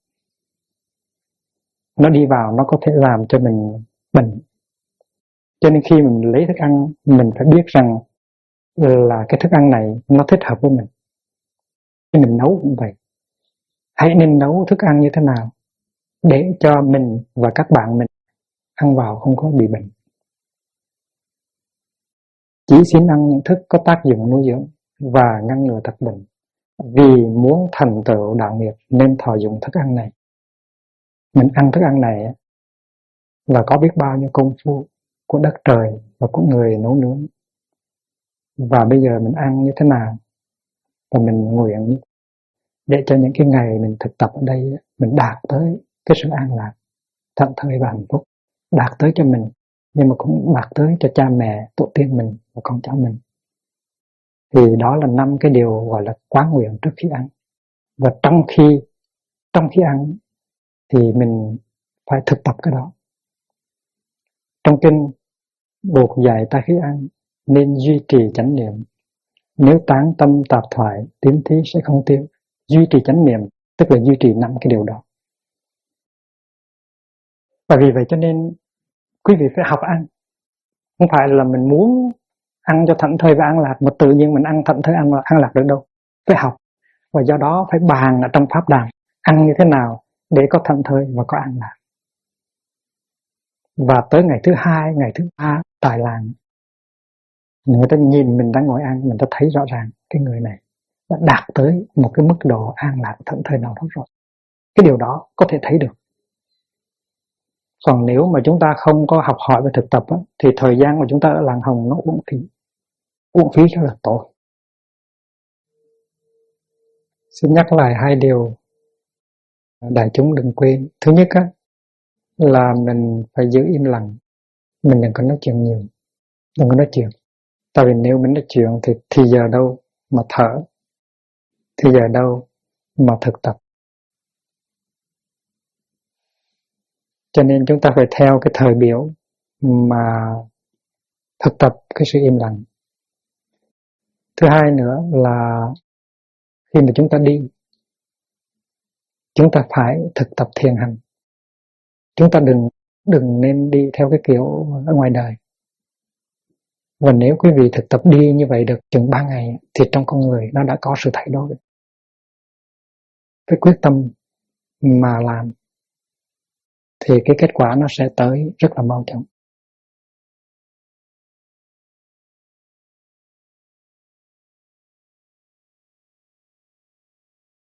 nó đi vào, nó có thể làm cho mình bệnh. Cho nên khi mình lấy thức ăn, mình phải biết rằng là cái thức ăn này nó thích hợp với mình. Khi mình nấu cũng vậy. Hãy nên nấu thức ăn như thế nào để cho mình và các bạn mình ăn vào không có bị bệnh. Chỉ xin ăn những thức có tác dụng nuôi dưỡng và ngăn ngừa tật bệnh. Vì muốn thành tựu đạo nghiệp nên thọ dụng thức ăn này. Mình ăn thức ăn này là có biết bao nhiêu công phu của đất trời và của người nấu nướng. Và bây giờ mình ăn như thế nào? Và mình nguyện để cho những cái ngày mình thực tập ở đây mình đạt tới cái sự an lạc, thảnh thơi và hạnh phúc. Đạt tới cho mình, nhưng mà cũng đạt tới cho cha mẹ, tổ tiên mình và con cháu mình. Thì đó là 5 cái điều gọi là quán nguyện trước khi ăn. Và trong khi ăn thì mình phải thực tập cái đó. Trong kinh buộc dạy ta khi ăn nên duy trì chánh niệm. Nếu tán tâm tạp thoại, tín thí sẽ không tiêu. Duy trì chánh niệm tức là duy trì 5 cái điều đó. Và vì vậy cho nên quý vị phải học ăn. Không phải là mình muốn ăn cho thảnh thơi và an lạc mà tự nhiên mình ăn thảnh thơi an lạc được đâu. Phải học. Và do đó phải bàn ở trong pháp đàn ăn như thế nào để có thảnh thơi và có an lạc. Và tới ngày thứ 2, ngày thứ 3 tại làng, người ta nhìn mình đang ngồi ăn, mình ta thấy rõ ràng cái người này đã đạt tới một cái mức độ an lạc thảnh thơi nào đó rồi. Cái điều đó có thể thấy được. Còn nếu mà chúng ta không có học hỏi và thực tập á, thì thời gian của chúng ta ở làng Hồng nó uổng phí rất là tội. Xin nhắc lại 2 điều đại chúng đừng quên. Thứ nhất á, là mình phải giữ im lặng. Mình đừng có nói chuyện nhiều. Đừng có nói chuyện. Tại vì nếu mình nói chuyện thì giờ đâu mà thở, thì giờ đâu mà thực tập. Cho nên chúng ta phải theo cái thời biểu mà thực tập cái sự im lặng. Thứ hai nữa là khi mà chúng ta đi, chúng ta phải thực tập thiền hành. Chúng ta đừng nên đi theo cái kiểu ở ngoài đời. Và nếu quý vị thực tập đi như vậy được chừng 3 ngày thì trong con người nó đã có sự thay đổi. Cái quyết tâm mà làm thì cái kết quả nó sẽ tới rất là mau chóng.